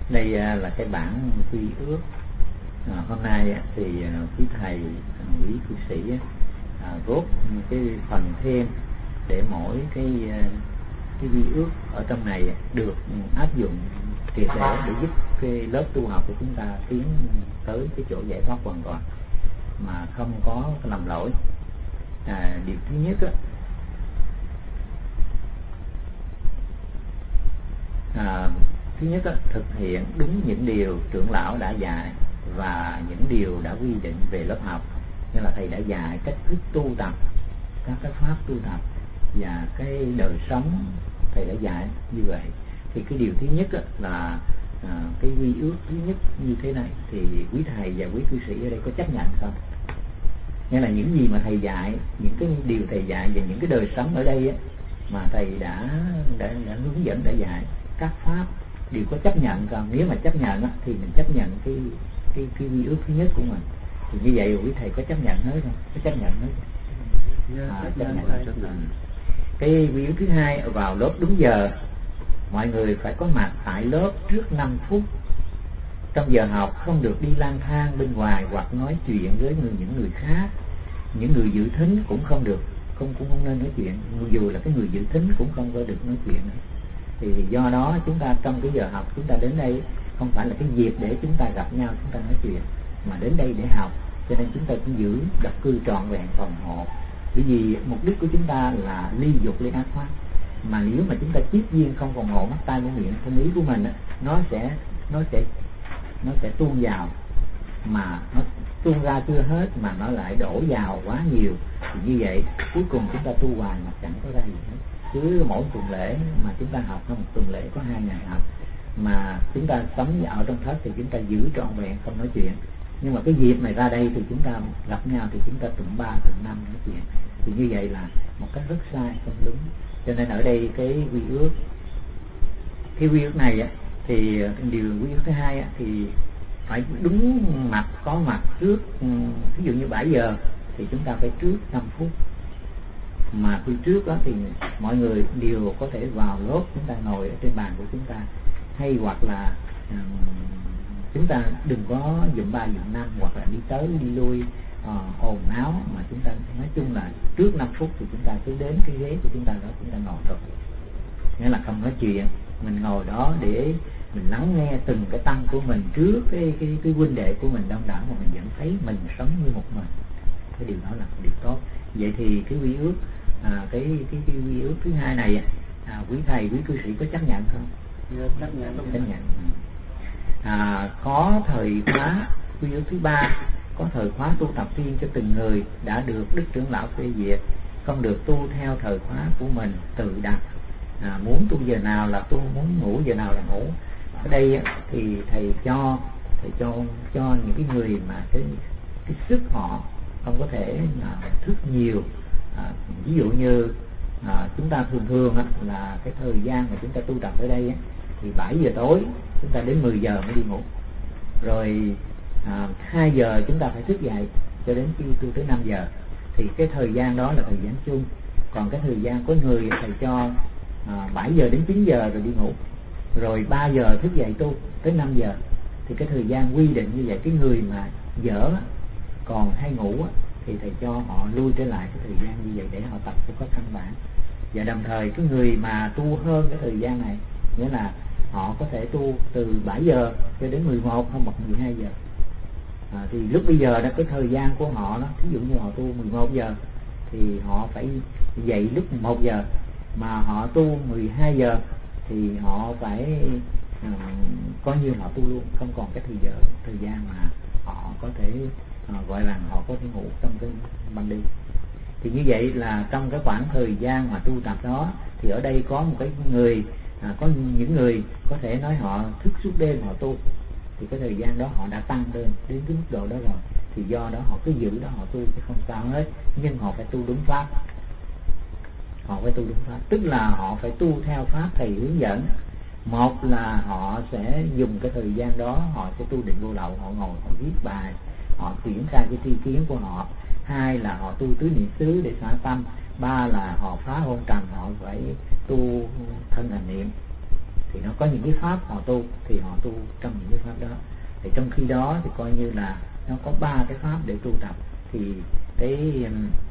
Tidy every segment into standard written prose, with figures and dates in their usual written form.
Đây là cái bản quy ước. Hôm nay thì quý thầy, quý cư sĩ góp cái phần thêm để mỗi cái quy ước ở trong này được áp dụng triệt để giúp cái lớp tu học của chúng ta tiến tới cái chỗ giải thoát hoàn toàn mà không có lầm lỗi. Điều thứ nhất thứ nhất thực hiện đúng những điều trưởng lão đã dạy và những điều đã quy định về lớp học. Như là thầy đã dạy cách thức tu tập, các cái pháp tu tập và cái đời sống thầy đã dạy như vậy. Thì cái điều thứ nhất là cái quy ước thứ nhất như thế này thì quý thầy và quý cư sĩ ở đây có chấp nhận không? Nghĩa là những gì mà thầy dạy, những cái điều thầy dạy và những cái đời sống ở đây mà thầy đã hướng dẫn, đã dạy các pháp đều có chấp nhận không? Nếu mà chấp nhận thì mình chấp nhận cái quy ước thứ nhất của mình. Thì như vậy quý thầy có chấp nhận hết không? Có chấp nhận hết. Chấp nhận. Cái quy ước thứ hai, vào lớp đúng giờ, mọi người phải có mặt tại lớp trước 5 phút. Trong giờ học không được đi lang thang bên ngoài hoặc nói chuyện với những người khác. Những người dự thính cũng không được, cũng không nên nói chuyện. Dù là cái người dự thính cũng không có được nói chuyện. Thì do đó chúng ta trong cái giờ học chúng ta đến đây không phải là cái dịp để chúng ta gặp nhau chúng ta nói chuyện, mà đến đây để học. Cho nên chúng ta cũng giữ độc cư trọn vẹn phòng hộ. Bởi vì mục đích của chúng ta là ly dục ly ác pháp. Mà nếu mà chúng ta chiết duyên không phòng hộ mắt tai mũi miệng thân ý của mình nó sẽ tuôn vào, mà nó tuôn ra chưa hết mà nó lại đổ vào quá nhiều. Thì như vậy cuối cùng chúng ta tu hoài mà chẳng có ra gì hết. Cứ mỗi tuần lễ mà chúng ta học, một tuần lễ có 2 ngày học, mà chúng ta sống ở trong thất thì chúng ta giữ trọn vẹn không nói chuyện. Nhưng mà cái dịp này ra đây thì chúng ta gặp nhau thì chúng ta tụng 3 tụng 5 nói chuyện. Thì như vậy là một cách rất sai, không đúng. Cho nên ở đây cái quy ước này thì điều quy ước thứ hai thì phải đúng mặt, có mặt trước. Ví dụ như 7 giờ thì chúng ta phải trước 5 phút. Mà khi trước thì mọi người đều có thể vào lớp, chúng ta ngồi ở trên bàn của chúng ta, hay hoặc là chúng ta đừng có dụm 3 dụm 5 hoặc là đi tới đi lui ồn áo, mà chúng ta nói chung là trước 5 phút thì chúng ta cứ đến cái ghế của chúng ta đó, chúng ta ngồi rồi. Nghĩa là không nói chuyện, mình ngồi đó để mình lắng nghe từng cái tăng của mình trước cái huynh đệ của mình đông đảo, mà mình vẫn thấy mình sống như một mình. Cái điều đó là điều tốt. Vậy thì cái quy ước cái quy ước thứ hai này quý thầy, quý cư sĩ có chấp nhận không? Chấp nhận. Có thời khóa. Quy ước thứ ba, có thời khóa tu tập riêng cho từng người đã được đức trưởng lão phê duyệt, không được tu theo thời khóa của mình tự đặt. Muốn tu giờ nào là tu, muốn ngủ giờ nào là ngủ. Ở đây thì thầy cho những cái người mà cái sức họ không có thể thức nhiều. Ví dụ như chúng ta thường là cái thời gian mà chúng ta tu tập ở đây thì 7 giờ tối chúng ta đến 10 giờ mới đi ngủ. Rồi 2 giờ chúng ta phải thức dậy cho đến khi tu tới 5 giờ. Thì cái thời gian đó là thời gian chung. Còn cái thời gian có người thầy cho 7 giờ đến 9 giờ rồi đi ngủ. Rồi 3 giờ thức dậy tu tới 5 giờ. Thì cái thời gian quy định như vậy, cái người mà dở còn hay ngủ thì thầy cho họ lui trở lại cái thời gian như vậy để họ tập cho có căn bản. Và đồng thời cái người mà tu hơn cái thời gian này, nghĩa là họ có thể tu từ 7 giờ cho đến 11 hoặc 12 giờ. Thì lúc bây giờ đó cái thời gian của họ đó, ví dụ như họ tu 11 giờ thì họ phải dậy lúc 1 giờ, mà họ tu 12 giờ thì họ phải coi như họ tu luôn, không còn cái thời gian mà họ có thể gọi là họ có thể ngủ trong cái ban đêm. Thì như vậy là trong cái khoảng thời gian mà tu tập đó thì ở đây có một cái người có những người có thể nói họ thức suốt đêm họ tu, thì cái thời gian đó họ đã tăng lên đến cái mức độ đó rồi, thì do đó họ cứ giữ đó họ tu chứ không sao hết. Nhưng họ phải tu đúng pháp, họ phải tu đúng pháp, tức là họ phải tu theo pháp thầy hướng dẫn. Một là họ sẽ dùng cái thời gian đó họ sẽ tu định vô lậu, họ ngồi họ viết bài, họ triển khai cái tri kiến của họ. Hai là họ tu tứ niệm xứ để xả tâm. Ba là họ phá hôn trần, họ phải tu thân hành niệm. thì nó có những cái pháp họ tu thì họ tu trong những cái pháp đó. Thì trong khi đó thì coi như là nó có 3 cái pháp để tu tập, thì cái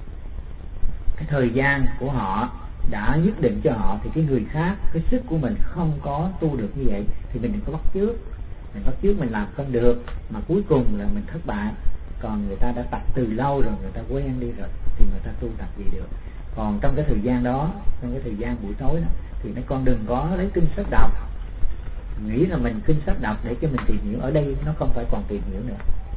thời gian của họ đã nhất định cho họ, thì cái người khác, cái sức của mình không có tu được như vậy thì mình đừng có bắt chước. Mình bắt chước mình làm không được mà cuối cùng là mình thất bại. Còn người ta đã tập từ lâu rồi, người ta quen đi rồi thì người ta tu tập gì được. Còn trong cái thời gian đó, trong cái thời gian buổi tối đó, thì mấy con đừng có lấy kinh sách đọc, nghĩ là mình kinh sách đọc để cho mình tìm hiểu. Ở đây nó không phải còn tìm hiểu nữa,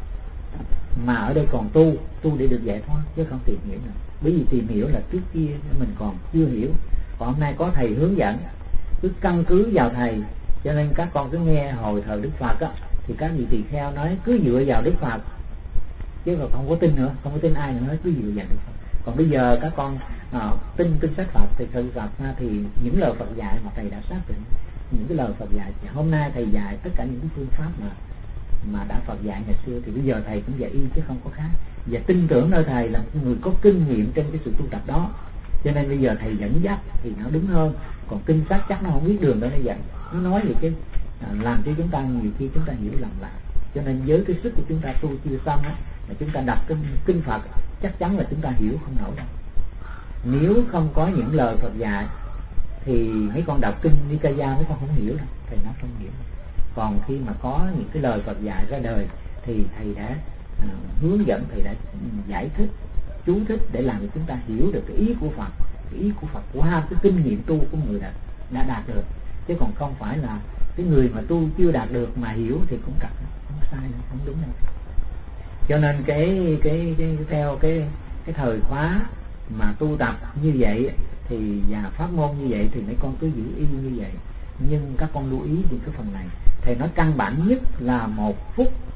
mà ở đây còn tu để được giải thoát chứ không tìm hiểu nữa. Bởi vì tìm hiểu là trước kia mình còn chưa hiểu, còn hôm nay có thầy hướng dẫn, cứ căn cứ vào thầy. Cho nên các con cứ nghe hồi thời Đức Phật á, thì các vị tỳ kheo nói cứ dựa vào Đức Phật, chứ không có tin nữa, không có tin ai nữa, nói cứ dựa vào Đức Phật. Còn bây giờ các con tin kinh sách Phật thì sự Phật thì những lời Phật dạy mà thầy đã xác định, những cái lời Phật dạy thì hôm nay thầy dạy tất cả những cái phương pháp mà đã Phật dạy ngày xưa, thì bây giờ thầy cũng dạy y chứ không có khác. Và tin tưởng nơi thầy là người có kinh nghiệm trên cái sự tu tập đó, cho nên bây giờ thầy dẫn dắt thì nó đúng hơn. Còn kinh sách chắc nó không biết đường đâu nó dẫn, nó nói gì chứ làm cho chúng ta nhiều khi chúng ta hiểu lầm lạc. Cho nên với cái sức của chúng ta tu chưa xong á, mà chúng ta đọc kinh Phật chắc chắn là chúng ta hiểu không nổi đâu. Nếu không có những lời Phật dạy thì mấy con đọc kinh Nikaya mấy con không hiểu đâu, thầy nói không hiểu. Còn khi mà có những cái lời Phật dạy ra đời thì thầy đã hướng dẫn, thầy đã giải thích, chú thích để làm cho chúng ta hiểu được cái ý của Phật, cái ý của Phật qua cái kinh nghiệm tu của người đã đạt được. Chứ còn không phải là cái người mà tu chưa đạt được mà hiểu thì cũng cặp, không sai đâu, không đúng đâu. Cho nên theo cái thời khóa mà tu tập như vậy thì và pháp môn như vậy thì mấy con cứ giữ y như vậy. Nhưng các con lưu ý những cái phần này, thầy nói căn bản nhất là 1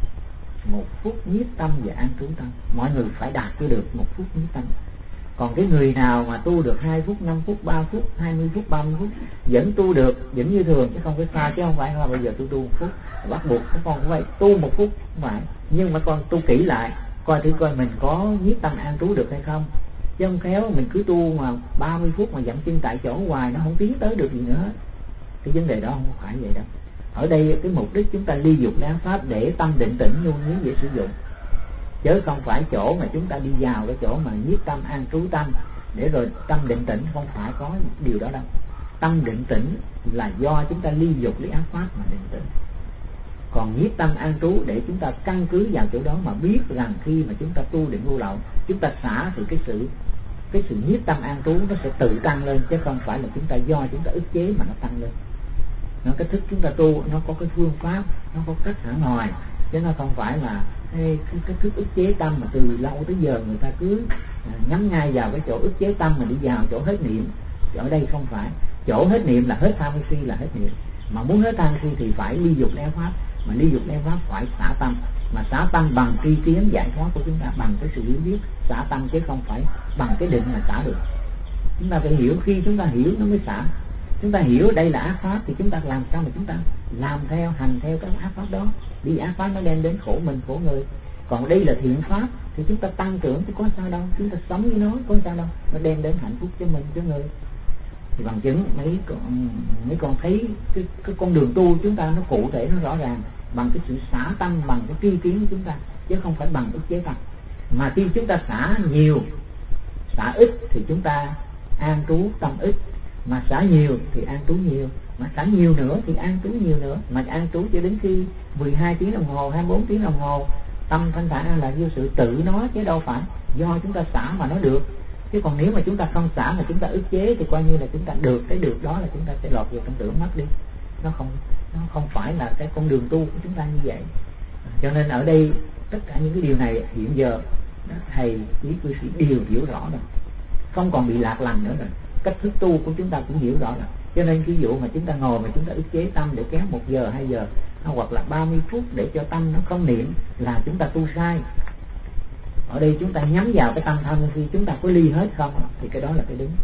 phút nhiếp tâm và an trú tâm. Mọi người phải đạt cho được 1 phút nhiếp tâm. Còn cái người nào mà tu được 2 phút, 5 phút, 3 phút, 20 phút, 30 phút vẫn tu được, vẫn như thường chứ không phải xa, chứ không phải là bây giờ tôi tu 1 phút bắt buộc các con cũng phải tu 1 phút, không phải. Nhưng mà con tu kỹ lại, coi thử coi mình có nhiếp tâm an trú được hay không. Chứ không khéo mình cứ tu mà 30 phút mà dậm chân tại chỗ hoài, nó không tiến tới được gì nữa. Cái vấn đề đó không phải vậy đâu. Ở đây cái mục đích chúng ta ly dục láng pháp để tâm định tĩnh nhu nhuyễn dễ sử dụng, chứ không phải chỗ mà chúng ta đi vào cái chỗ mà nhiếp tâm an trú tâm để rồi tâm định tĩnh, không phải có điều đó đâu. Tâm định tĩnh là do chúng ta ly dục ly ác pháp mà định tĩnh. Còn nhiếp tâm an trú để chúng ta căn cứ vào chỗ đó mà biết rằng khi mà chúng ta tu định vô lậu, chúng ta xả thì cái sự nhiếp tâm an trú nó sẽ tự tăng lên, chứ không phải là chúng ta do chúng ta ức chế mà nó tăng lên. Nó cái thức chúng ta tu nó có cái phương pháp, nó có cách hẳn hoài, chứ nó không phải là cái thức ức chế tâm mà từ lâu tới giờ người ta cứ nhắm ngay vào cái chỗ ức chế tâm mà đi vào chỗ hết niệm. Ở đây không phải, chỗ hết niệm là hết tham si là hết niệm, mà muốn hết tham si thì phải ly dục ly pháp, mà ly dục ly pháp phải xả tâm, mà xả tâm bằng tri kiến giải thoát của chúng ta, bằng cái sự hiểu biết xả tâm, chứ không phải bằng cái định mà xả được. Chúng ta phải hiểu, khi chúng ta hiểu nó mới xả. Chúng ta hiểu đây là ác pháp thì chúng ta làm sao mà chúng ta làm theo, hành theo các ác pháp đó. Đi ác pháp nó đem đến khổ mình, khổ người. Còn đây là thiện pháp thì chúng ta tăng trưởng thì có sao đâu, chúng ta sống với nó có sao đâu, nó đem đến hạnh phúc cho mình, cho người. Thì bằng chứng mấy con thấy cái con đường tu chúng ta nó cụ thể, nó rõ ràng bằng cái sự xả tâm, bằng cái tri kiến của chúng ta, chứ không phải bằng ức chế tâm. Mà khi chúng ta xả nhiều, xả ít thì chúng ta an trú tâm ít, mà xả nhiều thì an trú nhiều, mà xả nhiều nữa thì an trú nhiều nữa, mà an trú cho đến khi 12 tiếng đồng hồ, 24 tiếng đồng hồ tâm thanh thản là vô sự tự nó, chứ đâu phải do chúng ta xả mà nó được. Chứ còn nếu mà chúng ta không xả mà chúng ta ức chế thì coi như là chúng ta được cái được đó là chúng ta sẽ lọt vào trong tưởng mất đi. Nó không phải là cái con đường tu của chúng ta như vậy. Cho nên ở đây tất cả những cái điều này hiện giờ thầy quý cư sĩ đều hiểu rõ rồi, không còn bị lạc lầm nữa rồi. Cách thức tu của chúng ta cũng hiểu rõ rồi. Cho nên ví dụ mà chúng ta ngồi mà chúng ta ức chế tâm để kéo 1 giờ 2 giờ hoặc là 30 phút để cho tâm nó không niệm là chúng ta tu sai. Ở đây chúng ta nhắm vào cái tâm tham si, chúng ta có ly hết không thì cái đó là cái đúng.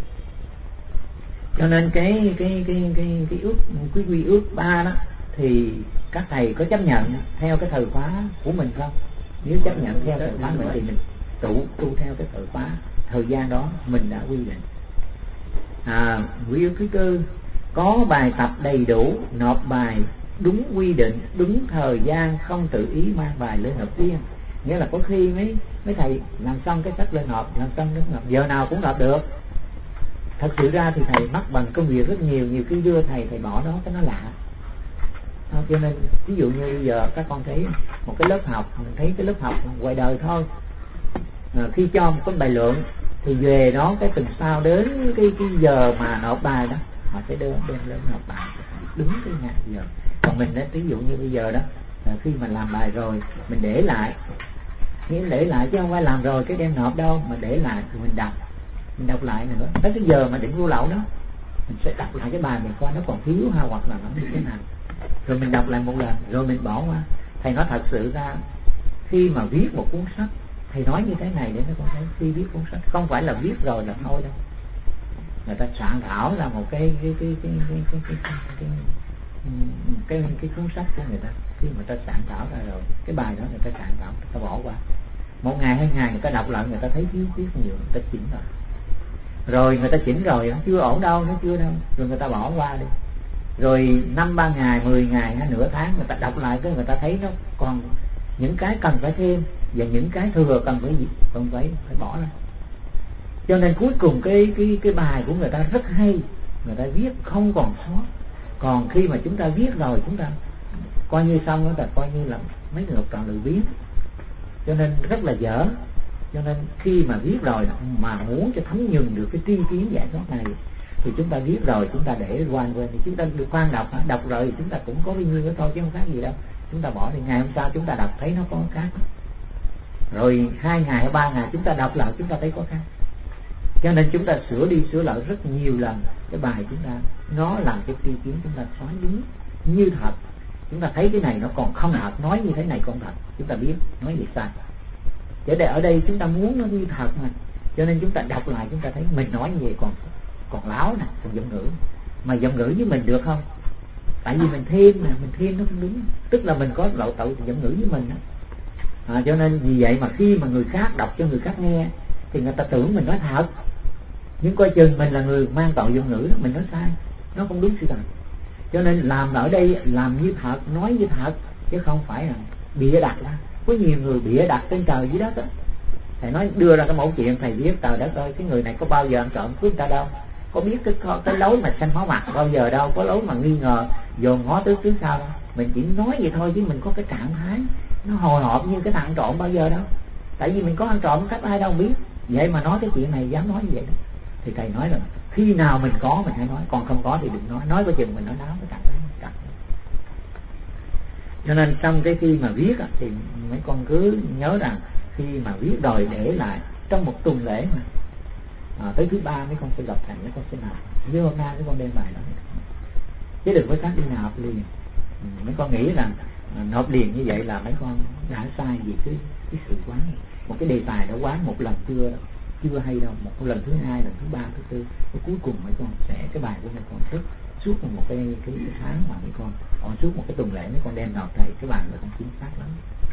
Cho nên cái ước, cái quy ước 3 đó thì các thầy có chấp nhận theo cái thời khóa của mình không? Nếu chấp nhận theo thời khóa mình thì mình tu theo cái thời khóa thời gian đó mình đã quy định. Quy ước thứ tư, có bài tập đầy đủ, nộp bài đúng quy định, đúng thời gian, không tự ý mang bài lên nộp riêng. Nghĩa là có khi mấy thầy làm xong cái sách lên nộp, làm xong đến nộp, giờ nào cũng nộp được. Thật sự ra thì thầy mắc bằng công việc rất nhiều khi đưa thầy bỏ đó cái nó lạ. Cho nên ví dụ như bây giờ các con thấy một cái lớp học, mình thấy cái lớp học ngoài đời thôi, khi cho một cái bài lượng thì về đó cái tuần sau đến cái giờ mà nộp bài đó, họ sẽ đem lên nộp bài đúng cái ngày giờ. Còn mình ví dụ như bây giờ đó, khi mà làm bài rồi mình để lại, nghĩa để lại chứ không phải làm rồi cái đem nộp đâu, mà để lại thì mình đọc lại nữa. Tới cái giờ mà định vô lậu đó, mình sẽ đọc lại cái bài mình coi nó còn thiếu ha, hoặc là nó như thế nào, rồi mình đọc lại một lần rồi mình bỏ qua. Thầy nói thật sự ra khi mà viết một cuốn sách, thầy nói như thế này để nó con thấy, khi viết cuốn sách không phải là viết rồi là thôi đâu. Người ta soạn thảo ra một cái cuốn sách của người ta, khi mà ta soạn thảo ra rồi cái bài đó người ta soạn thảo, người ta bỏ qua một ngày 2 ngày, người ta đọc lại người ta thấy thiếu nhiều, người ta chỉnh rồi người ta chỉnh rồi chưa ổn đâu, nó chưa đâu, rồi người ta bỏ qua đi. Rồi 5-3 ngày, 10 ngày hay nửa tháng người ta đọc lại cái người ta thấy nó còn những cái cần phải thêm và những cái thừa cần phải bỏ ra. Cho nên cuối cùng cái bài của người ta rất hay, người ta viết không còn sót. Còn khi mà chúng ta viết rồi, chúng ta coi như xong, chúng ta coi như là mấy người học trò lười biếng, cho nên rất là dở. Cho nên khi mà viết rồi mà muốn cho thấm nhuần được cái tri kiến giải thoát này thì chúng ta viết rồi chúng ta để quên thì chúng ta được khoan đọc rồi thì chúng ta cũng có bao nhiêu đó thôi chứ không khác gì đâu. Chúng ta bỏ thì ngày hôm sau chúng ta đọc thấy nó có khác, rồi 2 ngày hay 3 ngày chúng ta đọc lại chúng ta thấy có khác. Cho nên chúng ta sửa đi sửa lại rất nhiều lần cái bài chúng ta, nó làm cho tri kiến chúng ta xóa đúng như thật. Chúng ta thấy cái này nó còn không thật, nói như thế này không thật, chúng ta biết nói gì sai. Chứ để ở đây chúng ta muốn nó như thật mà, cho nên chúng ta đọc lại chúng ta thấy mình nói như vậy còn láo nè, còn giọng ngữ. Mà giọng ngữ với mình được không? Tại vì mình thêm nè, mình thêm nó không đúng, tức là mình có lậu tậu giọng ngữ với mình đó. Cho nên vì vậy mà khi mà người khác đọc cho người khác nghe thì người ta tưởng mình nói thật, nhưng coi chừng mình là người mang tội giọng ngữ đó, mình nói sai, nó không đúng sự thật. Cho nên làm ở đây làm như thật, nói như thật, chứ không phải là bịa đặt ra. Có nhiều người bịa đặt trên trời dưới đất đó. Thầy nói đưa ra cái mẫu chuyện, thầy viết trời đất ơi, cái người này có bao giờ ăn trộm cướp ta đâu, có biết cái lối mà xanh máu mặt bao giờ đâu, có lối mà nghi ngờ dồn ngó trước sau đâu. Mình chỉ nói vậy thôi chứ mình có cái trạng thái nó hồi hộp như cái thằng trộm bao giờ đâu. Tại vì mình có ăn trộm cách ai đâu biết, vậy mà nói cái chuyện này dám nói như vậy đó. Thì thầy nói là khi nào mình có mình hãy nói, còn không có thì đừng nói coi chừng mình nói láo cái trạng thái. Cho nên trong cái khi mà viết thì mấy con cứ nhớ rằng khi mà viết rồi để lại trong một tuần lễ mà tới thứ 3 mấy con sẽ gặp thầy, mấy con sẽ nộp. Như hôm nay mấy con đem bài đó, chứ đừng có xác đi nộp liền. Mấy con nghĩ rằng nộp liền như vậy là mấy con đã sai vì cái sự quán. Một cái đề tài đã quán một lần chưa hay đâu, một lần thứ 2, lần thứ 3, thứ 4, cuối cùng mấy con sẽ cái bài của mấy con thức suốt một cái tháng mà mấy con suốt một cái tuần lễ mấy con đem nộp thầy, cái bài nó không chính xác lắm.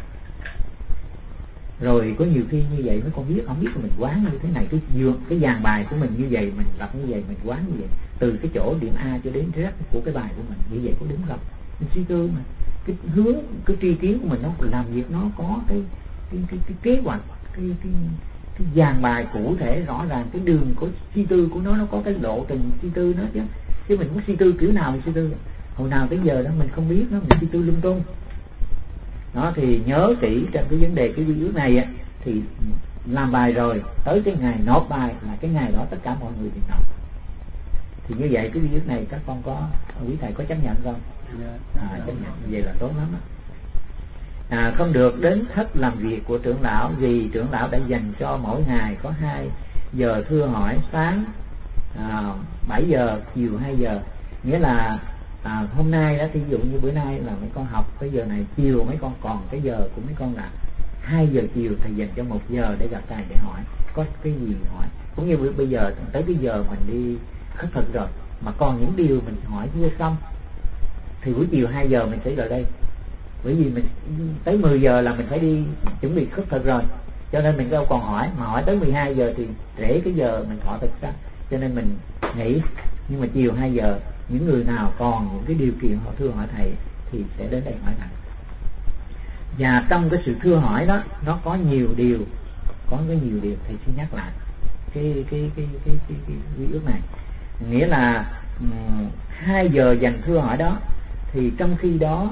Rồi có nhiều khi như vậy mấy con biết không biết là mình quán như thế này, cái dàn bài của mình như vậy, mình đọc như vậy, mình quán như vậy, từ cái chỗ điểm A cho đến Z của cái bài của mình như vậy có đúng không? Mình suy tư mà cái hướng, cái tri kiến của mình nó làm việc nó có cái kế hoạch, cái dàn bài cụ thể rõ ràng, cái đường của suy tư của nó có cái lộ trình suy tư nó chứ mình muốn suy tư kiểu nào mình suy tư, hồi nào tới giờ đó mình không biết nó, mình suy tư lung tung. Đó thì nhớ kỹ trong cái vấn đề cái vi ước này thì làm bài rồi tới cái ngày nộp bài là cái ngày đó tất cả mọi người đều nộp. Thì như vậy cái vi ước này các con có, quý thầy có chấp nhận không? Chấp nhận vậy là tốt lắm đó. Không được đến thất làm việc của trưởng lão vì trưởng lão đã dành cho mỗi ngày có 2 giờ thưa hỏi, sáng 7 giờ, chiều 2 giờ. Nghĩa là hôm nay đó, thí dụ như bữa nay là mấy con học cái giờ này, chiều mấy con còn cái giờ của mấy con là 2 giờ chiều, thầy dành cho 1 giờ để gặp thầy để hỏi có cái gì hỏi. Cũng như bây giờ tới cái giờ mình đi khất thực rồi mà còn những điều mình hỏi chưa xong thì buổi chiều 2 giờ mình sẽ vào đây, bởi vì mình tới 10 giờ là mình phải đi chuẩn bị khất thực rồi, cho nên mình đâu còn hỏi, mà hỏi tới 12 giờ thì trễ cái giờ mình thọ thực ra, cho nên mình nghỉ. Nhưng mà chiều 2 giờ những người nào còn những cái điều kiện họ thưa hỏi thầy thì sẽ đến đây hỏi thầy. Và trong cái sự thưa hỏi đó nó có nhiều điều, thầy xin nhắc lại cái quy ước này. Nghĩa là 2 giờ dành thưa hỏi đó, thì trong khi đó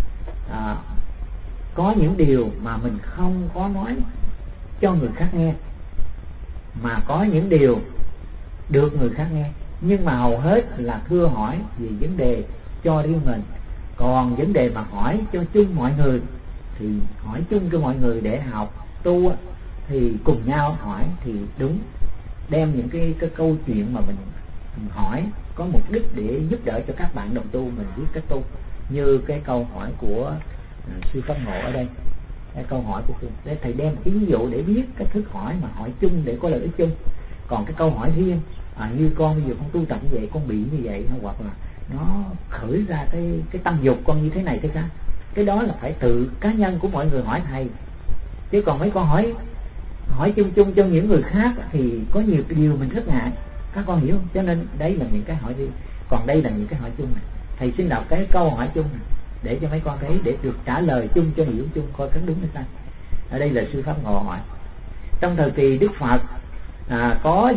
có những điều mà mình không có nói cho người khác nghe, mà có những điều được người khác nghe, nhưng mà hầu hết là thưa hỏi về vấn đề cho riêng mình. Còn vấn đề mà hỏi cho chung mọi người thì hỏi chung cho mọi người để học tu thì cùng nhau hỏi thì đúng, đem những cái câu chuyện mà mình hỏi có mục đích để giúp đỡ cho các bạn đồng tu mình biết cách tu. Như cái câu hỏi của sư Pháp Ngộ ở đây, cái câu hỏi của để thầy đem cái ví dụ để biết cách thức hỏi mà hỏi chung để có lợi ích chung. Còn cái câu hỏi riêng như con bây giờ con tu tập như vậy, con bị như vậy, hoặc là nó khởi ra cái tâm dục con như thế này thế khác, cái đó là phải tự cá nhân của mọi người hỏi thầy. Chứ còn mấy con hỏi chung chung cho những người khác thì có nhiều điều mình rất ngại, các con hiểu không? Cho nên đấy là những cái hỏi riêng, còn đây là những cái hỏi chung này. Thầy xin đọc cái câu hỏi chung này để cho mấy con thấy, để được trả lời chung cho hiểu chung coi cái đúng hay sai. Ở đây là sư Pháp Ngộ hỏi: trong thời kỳ Đức Phật có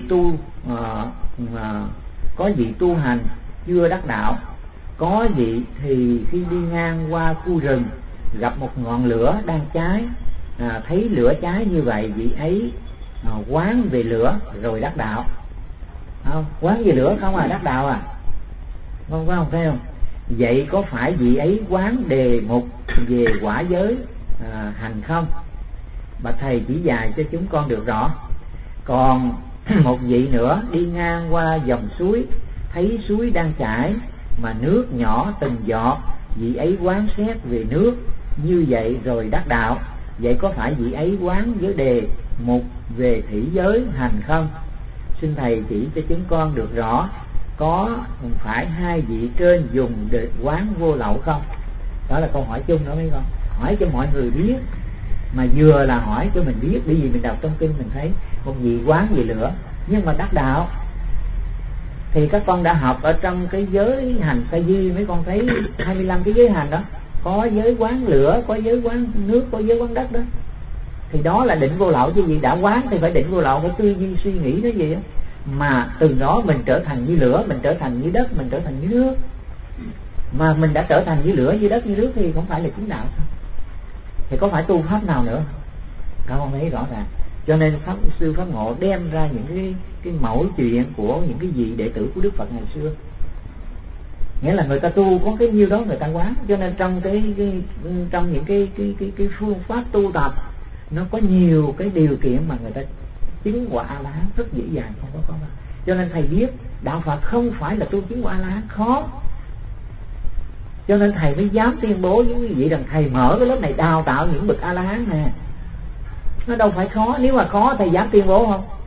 vị tu hành chưa đắc đạo, có vị thì khi đi ngang qua khu rừng gặp một ngọn lửa đang cháy, thấy lửa cháy như vậy, vị ấy quán về lửa rồi đắc đạo. Quán về lửa không đắc đạo không thấy không? Vậy có phải vị ấy quán đề mục về quả giới hành không? Bạch thầy chỉ dạy cho chúng con được rõ. Còn một vị nữa đi ngang qua dòng suối, thấy suối đang chảy mà nước nhỏ từng giọt, vị ấy quán xét về nước như vậy rồi đắc đạo. Vậy có phải vị ấy quán với đề mục về thủy giới hành không? Xin thầy chỉ cho chúng con được rõ, có phải 2 vị trên dùng để quán vô lậu không? Đó là câu hỏi chung đó mấy con, hỏi cho mọi người biết, mà vừa là hỏi cho mình biết. Bởi vì mình đọc trong kinh mình thấy một vị quán về lửa nhưng mà đắc đạo. Thì các con đã học ở trong cái giới hành Sa Di, mấy con thấy 25 cái giới hành đó, có giới quán lửa, có giới quán nước, có giới quán đất đó. Thì đó là định vô lậu chứ gì. Đã quán thì phải định vô lậu, phải tư duy suy nghĩ cái gì đó. Mà từ đó mình trở thành như lửa, mình trở thành như đất, mình trở thành như nước. Mà mình đã trở thành như lửa, như đất, như nước thì không phải là chứng đạo. Thì có phải tu pháp nào nữa? Các con thấy rõ ràng. Cho nên sư Pháp Ngộ đem ra những cái mẫu chuyện của những cái vị đệ tử của Đức Phật ngày xưa. Nghĩa là người ta tu có cái nhiêu đó người ta quán. Cho nên trong trong những cái phương pháp tu tập nó có nhiều cái điều kiện mà người ta chứng quả A-la-hán rất dễ dàng, không có khó. Cho nên thầy biết đạo Phật không phải là tu chứng quả A-la-hán khó. Cho nên thầy mới dám tuyên bố với quý vị rằng thầy mở cái lớp này đào tạo những bậc A-la-hán nè. Nó đâu phải khó. Nếu mà khó thầy dám tuyên bố không?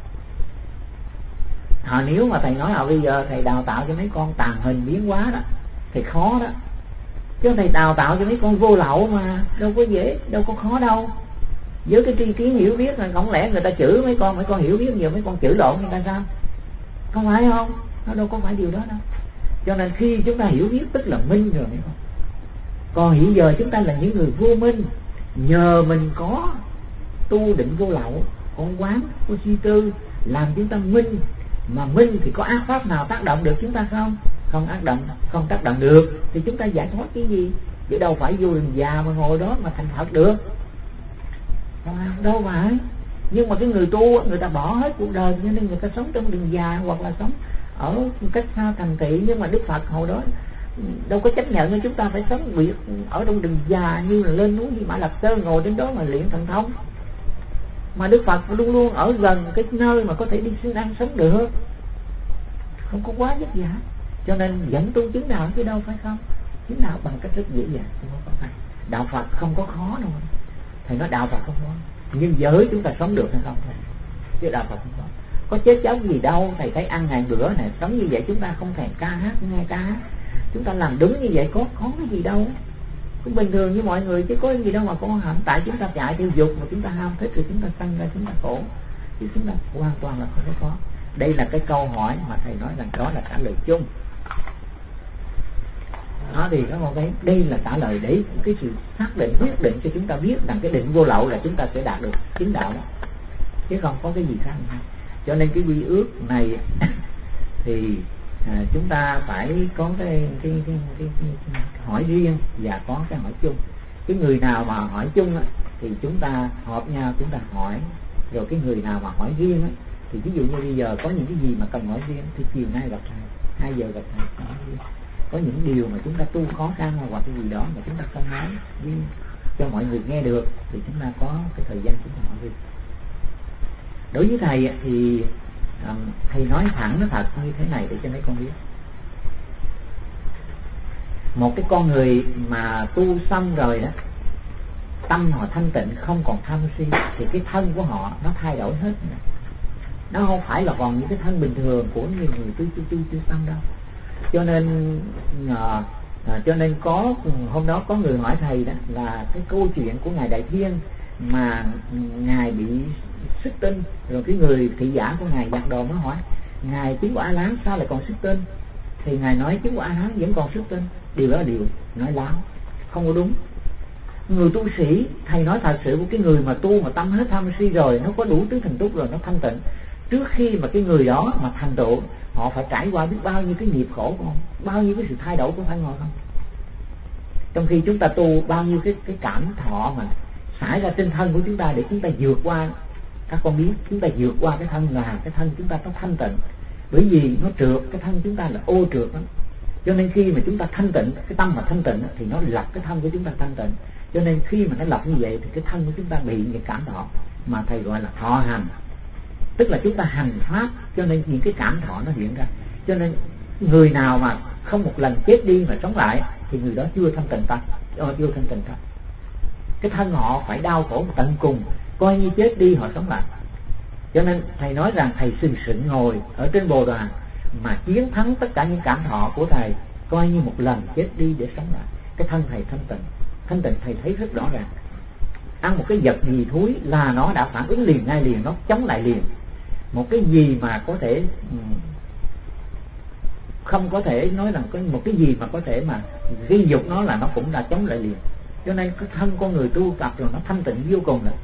Nếu mà thầy nói bây giờ thầy đào tạo cho mấy con tàn hình biến hóa đó thì khó đó. Chứ thầy đào tạo cho mấy con vô lậu mà đâu có dễ, đâu có khó đâu. Với cái tri kiến hiểu biết là không lẽ người ta chửi mấy con hiểu biết nhiều, mấy con chửi lộn người ta sao? Không phải không? Nó đâu có phải điều đó đâu. Cho nên khi chúng ta hiểu biết tức là minh rồi mấy con. Còn hiện giờ chúng ta là những người vô minh, nhờ mình có tu định vô lậu, có quán, có suy tư làm chúng ta minh. Mà minh thì có ác pháp nào tác động được chúng ta không? Không tác động được thì chúng ta giải thoát cái gì? Chứ đâu phải vô rừng già mà ngồi đó mà thành Phật được. Đâu phải. Nhưng mà cái người tu người ta bỏ hết cuộc đời cho nên người ta sống trong rừng già hoặc là sống ở cách xa thành thị. Nhưng mà Đức Phật hồi đó đâu có chấp nhận chúng ta phải sống việc ở trong rừng già như là lên núi Hy Mã Lạp Sơn ngồi trên đó mà luyện thần thông. Mà Đức Phật luôn luôn ở gần cái nơi mà có thể đi sinh ăn sống được, không có quá vất vả. Cho nên vẫn tu chứng đạo chứ đâu phải không? Chứng đạo bằng cách rất dễ dàng. Đạo Phật không có khó đâu. Thầy nói đạo Phật không khó, nhưng giới chúng ta sống được hay không thôi. Chứ đạo Phật không có. Có chết chóc gì đâu. Thầy thấy ăn ngày bữa này, sống như vậy chúng ta không thèm ca hát, nghe ca hát. Chúng ta làm đúng như vậy có cái gì đâu. Cũng bình thường như mọi người chứ có gì đâu mà có hạnh. Tại chúng ta chạy theo dục mà chúng ta ham thích rồi chúng ta sanh ra chúng ta khổ. Chứ chúng ta hoàn toàn là không có khó. Đây là cái câu hỏi mà thầy nói rằng đó là trả lời chung. Đó thì các con thấy đây là trả lời để cái sự xác định quyết định cho chúng ta biết rằng cái định vô lậu là chúng ta sẽ đạt được chính đạo đó, chứ không có cái gì khác nữa. Cho nên cái quy ước này thì chúng ta phải có cái hỏi riêng và có cái hỏi chung. Cái người nào mà hỏi chung thì chúng ta hợp nhau chúng ta hỏi, rồi cái người nào mà hỏi riêng thì ví dụ như bây giờ có những cái gì mà cần hỏi riêng thì chiều nay gặp thầy, 2 giờ gặp thầy hỏi riêng. Có những điều mà chúng ta tu khó khăn hoặc cái gì đó mà chúng ta không nói riêng cho mọi người nghe được thì chúng ta có cái thời gian chúng ta hỏi riêng. Đối với thầy thì thầy nói thẳng nó thật như thế này để cho mấy con biết. Một cái con người mà tu xong rồi đó, tâm họ thanh tịnh, không còn tham si, thì cái thân của họ nó thay đổi hết. Nó không phải là còn những cái thân bình thường của những người tu xong đâu. Cho nên có hôm đó có người hỏi thầy đó là cái câu chuyện của ngài Đại Thiên mà ngài bị xuất tinh, rồi cái người thị giả của ngài giặt đồ mới hỏi ngài chứng quả A-la-hán sao lại còn xuất tinh, thì ngài nói chứng quả A-la-hán vẫn còn xuất tinh. Điều đó là điều nói láo, không có đúng. Người tu sĩ, thầy nói thật sự của cái người mà tu mà tâm hết tham si rồi, nó có đủ tứ thành túc rồi, nó thanh tịnh, trước khi mà cái người đó mà thành tựu, họ phải trải qua biết bao nhiêu cái nghiệp khổ không, bao nhiêu cái sự thay đổi của phải ngồi không. Trong khi chúng ta tu bao nhiêu cái cảm thọ mà xảy ra trên thân của chúng ta để chúng ta vượt qua. Các con biết chúng ta vượt qua cái thân là cái thân chúng ta nó thanh tịnh, bởi vì nó trượt, cái thân chúng ta là ô trượt đó. Cho nên khi mà chúng ta thanh tịnh, cái tâm mà thanh tịnh thì nó lập cái thân của chúng ta thanh tịnh. Cho nên khi mà nó lập như vậy thì cái thân của chúng ta bị những cảm thọ mà thầy gọi là thọ hành, tức là chúng ta hành pháp, cho nên những cái cảm thọ nó hiện ra. Cho nên người nào mà không một lần chết đi mà sống lại thì người đó chưa thanh tịnh tâm, chưa thanh tịnh tâm. Cái thân họ phải đau khổ tận cùng, coi như chết đi họ sống lại. Cho nên thầy nói rằng thầy sừng sững ngồi ở trên bồ đoàn mà chiến thắng tất cả những cảm thọ của thầy, coi như một lần chết đi để sống lại. Cái thân thầy thanh tịnh, thanh tịnh thầy thấy rất rõ ràng. Ăn một cái vật gì thúi là nó đã phản ứng liền, ngay liền, nó chống lại liền. Một cái gì mà có thể không có thể nói rằng có một cái gì mà có thể mà gây dục nó là nó cũng đã chống lại liền. Cho nên cái thân con người tu tập rồi nó thanh tịnh vô cùng rồi,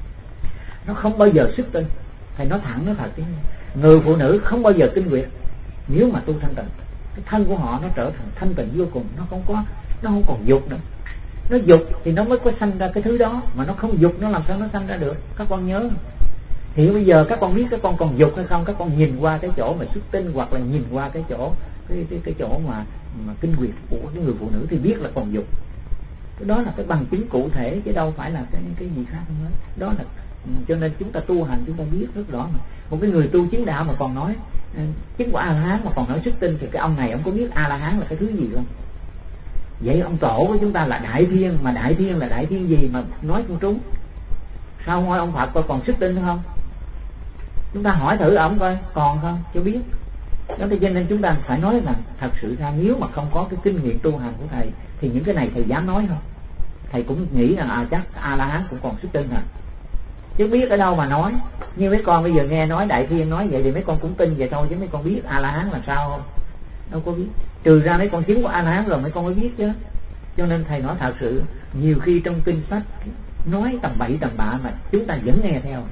nó không bao giờ xuất tinh. Thầy nói thẳng, nói thật, người phụ nữ không bao giờ kinh nguyệt nếu mà tu thanh tịnh. Cái thân của họ nó trở thành thanh tịnh vô cùng, nó không còn dục nữa. Nó dục thì nó mới có sanh ra cái thứ đó, mà nó không dục nó làm sao nó sanh ra được. Các con nhớ thì bây giờ các con biết các con còn dục hay không, các con nhìn qua cái chỗ mà xuất tinh, hoặc là nhìn qua cái chỗ cái chỗ mà kinh nguyệt của cái người phụ nữ thì biết là còn dục. Cái đó là cái bằng chứng cụ thể chứ đâu phải là cái gì khác nữa. Đó là cho nên chúng ta tu hành chúng ta biết rất rõ mà. Một cái người tu chứng đạo mà còn nói chứng quả A-la-hán mà còn nói xuất tinh thì cái ông này ông có biết A-la-hán là cái thứ gì không? Vậy ông tổ của chúng ta là Đại Thiên, mà Đại Thiên là Đại Thiên gì mà nói không trúng? Sao hỏi ông Phật coi còn xuất tinh không? Chúng ta hỏi thử ông coi còn không, chưa biết. Đó cho nên chúng ta phải nói rằng thật sự ra nếu mà không có cái kinh nghiệm tu hành của thầy thì những cái này thầy dám nói không? Thầy cũng nghĩ rằng chắc A-la-hán cũng còn xuất tinh à, chứ biết ở đâu mà nói. Như mấy con bây giờ nghe nói Đại Thiên nói vậy thì mấy con cũng tin vậy thôi, chứ mấy con biết A-la-hán là sao không? Đâu có biết. Trừ ra mấy con chứng của A-la-hán rồi mấy con mới biết chứ. Cho nên thầy nói thật sự nhiều khi trong kinh sách nói tầm bậy tầm bạ mà chúng ta vẫn nghe theo,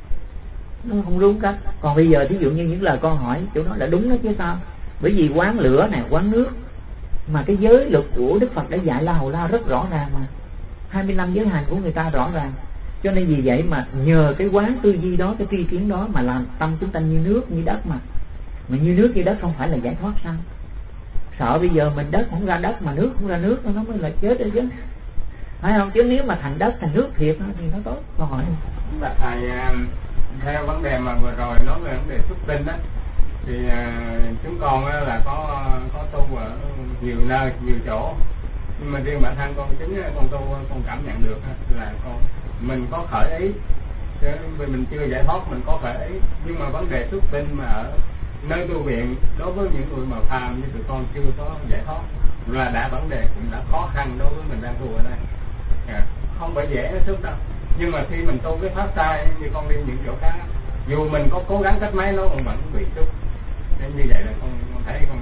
nó không đúng cách. Còn bây giờ thí dụ như những lời con hỏi chỗ đó là đúng đó chứ sao. Bởi vì quán lửa này, quán nước mà cái giới luật của Đức Phật đã dạy La Hầu La rất rõ ràng mà, 25 giới hành của người ta rõ ràng. Cho nên vì vậy mà nhờ cái quán tư duy đó, cái tri kiến đó mà làm tâm chúng ta như nước như đất mà như nước như đất không phải là giải thoát sao? Sợ bây giờ mình đất không ra đất mà nước không ra nước nó mới là chết đấy chứ, phải không? Chứ nếu mà thành đất thành nước thiệt thì nó tốt. Câu hỏi thầy theo vấn đề mà vừa rồi nói về vấn đề xuất tinh đó, thì chúng con là có tu ở nhiều nơi nhiều chỗ, nhưng mà riêng bản thân con chính con tu con cảm nhận được là mình có khởi ý, vì mình chưa giải thoát mình có khởi ý, nhưng mà vấn đề xuất tinh mà ở nơi tu viện đối với những người mà phàm như tụi con chưa có giải thoát là đã vấn đề cũng đã khó khăn đối với mình đang tu ở đây, không phải dễ nó xuất đâu. Nhưng mà khi mình tu cái pháp sai như con đi những chỗ khác, dù mình có cố gắng cách mấy nó cũng vẫn bị xuất. Nên như vậy là con thấy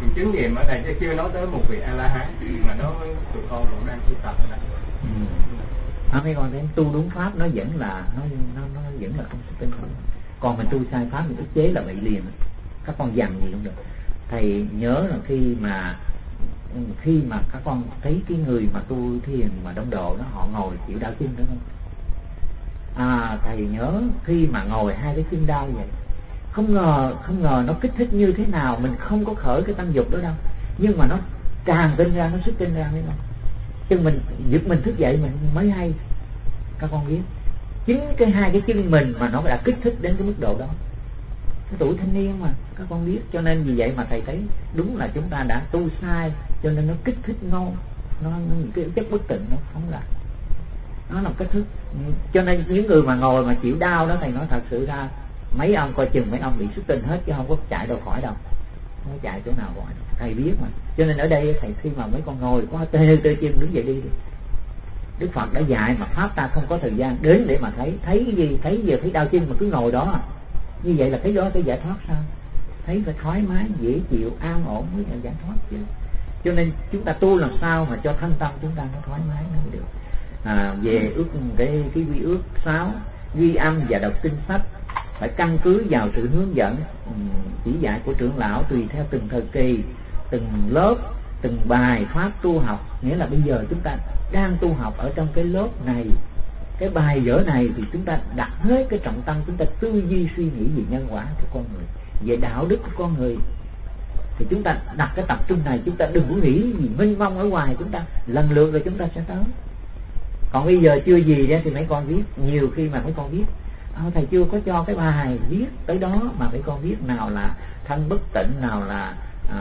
mình chứng nghiệm ở đây chứ chưa nói tới một vị A La Hán, mà đối với tụi con cũng đang tu tập ở đây. Mấy con thấy tu đúng pháp nó vẫn là nó vẫn là không xuất tinh không. Còn mình tu sai pháp mình ức chế là bị liền. Các con dằn gì không được. Thầy nhớ là khi mà các con thấy cái người mà tu thiền mà đông độ đó, họ ngồi chịu đau chân đó không? Thầy nhớ khi mà ngồi hai cái chân đau vậy, không ngờ nó kích thích như thế nào, mình không có khởi cái tâm dục đó đâu, nhưng mà nó tràn tinh ra, nó xuất tinh ra đấy không? Chân mình giật mình thức dậy mình mới hay. Các con biết chính cái hai cái chân mình mà nó đã kích thích đến cái mức độ đó. Cái tuổi thanh niên mà các con biết, cho nên vì vậy mà thầy thấy đúng là chúng ta đã tu sai, cho nên nó kích thích nó cái chất bất tịnh nó phóng ra, nó là kích thích. Cho nên những người mà ngồi mà chịu đau đó, thầy nói thật sự ra mấy ông coi chừng mấy ông bị xuất tinh hết chứ không có chạy đâu khỏi đâu, không có chạy chỗ nào khỏi đâu. Thầy biết mà. Cho nên ở đây thầy khi mà mấy con ngồi quá tê chân đứng dậy đi. Đức Phật đã dạy mà pháp ta không có thời gian đến để mà thấy cái gì, thấy giờ thấy đau chân mà cứ ngồi đó, như vậy là cái đó cái giải thoát sao? Thấy phải thoải mái dễ chịu an ổn mới là giải thoát chứ. Cho nên chúng ta tu làm sao mà cho thân tâm chúng ta nó thoải mái mới được. Về cái quy ước 6 ghi âm và đọc kinh sách phải căn cứ vào sự hướng dẫn chỉ dạy của trưởng lão tùy theo từng thời kỳ, từng lớp, từng bài pháp tu học. Nghĩa là bây giờ chúng ta đang tu học ở trong cái lớp này, cái bài vở này thì chúng ta đặt hết cái trọng tâm, chúng ta tư duy suy nghĩ về nhân quả của con người, về đạo đức của con người, thì chúng ta đặt cái tập trung này. Chúng ta đừng có nghĩ gì mênh mông ở ngoài, chúng ta lần lượt rồi chúng ta sẽ tới. Còn bây giờ chưa gì ra thì mấy con viết, nhiều khi mà mấy con viết thầy chưa có cho cái bài viết tới đó, mà mấy con viết nào là thân bất tịnh, nào là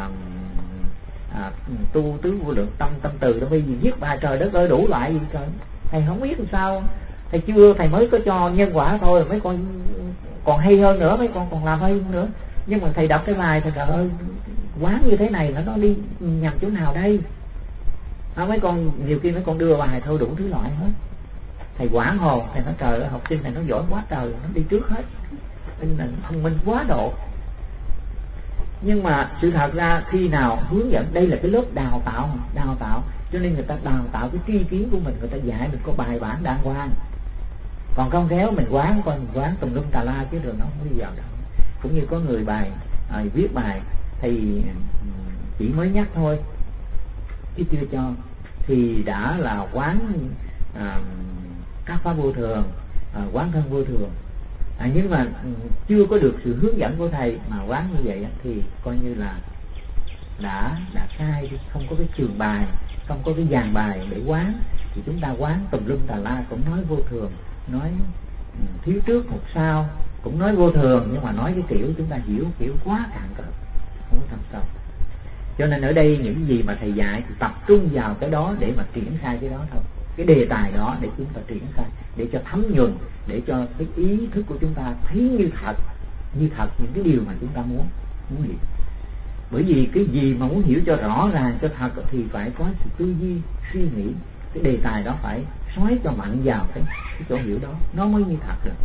tu tứ vô lượng tâm từ đó, bây giờ viết bài trời đất ơi đủ loại gì trời. Thầy không biết làm sao, thầy mới có cho nhân quả thôi, mấy con còn hay hơn nữa, mấy con còn làm hay hơn nữa. Nhưng mà thầy đọc cái bài thầy trời ơi quán như thế này nó đi nhằm chỗ nào đây? Mấy con nhiều khi mấy con đưa bài thôi đủ thứ loại hết. Thầy quảng hồn, thầy nói trời ơi học sinh này nó giỏi quá trời, nó đi trước hết, nên là thông minh quá độ. Nhưng mà sự thật ra khi nào hướng dẫn, đây là cái lớp đào tạo, cho nên người ta đào tạo cái tri kiến của mình, người ta dạy mình có bài bản đàng hoàng. Còn không khéo mình quán tùm lum tà la chứ rồi nó không đi vào đâu. Cũng như có người viết bài thì chỉ mới nhắc thôi chứ chưa cho, thì đã là quán các pháp vô thường, quán thân vô thường, nhưng mà chưa có được sự hướng dẫn của thầy mà quán như vậy thì coi như là đã sai đi. Không có cái trường bài, không có cái dàn bài để quán, thì chúng ta quán tùm lum tà la, cũng nói vô thường, nói thiếu trước một sau, cũng nói vô thường, nhưng mà nói cái kiểu chúng ta hiểu kiểu quá cạn cợt, không có thâm sâu. Cho nên ở đây những gì mà thầy dạy thì tập trung vào cái đó để mà triển khai cái đó thôi, cái đề tài đó để chúng ta triển khai, để cho thấm nhuần, để cho cái ý thức của chúng ta thấy như thật những cái điều mà chúng ta muốn hiểu. Bởi vì cái gì mà muốn hiểu cho rõ ràng, cho thật thì phải có sự tư duy suy nghĩ, cái đề tài đó phải xoáy cho mạnh vào cái chỗ hiểu đó, nó mới như thật được.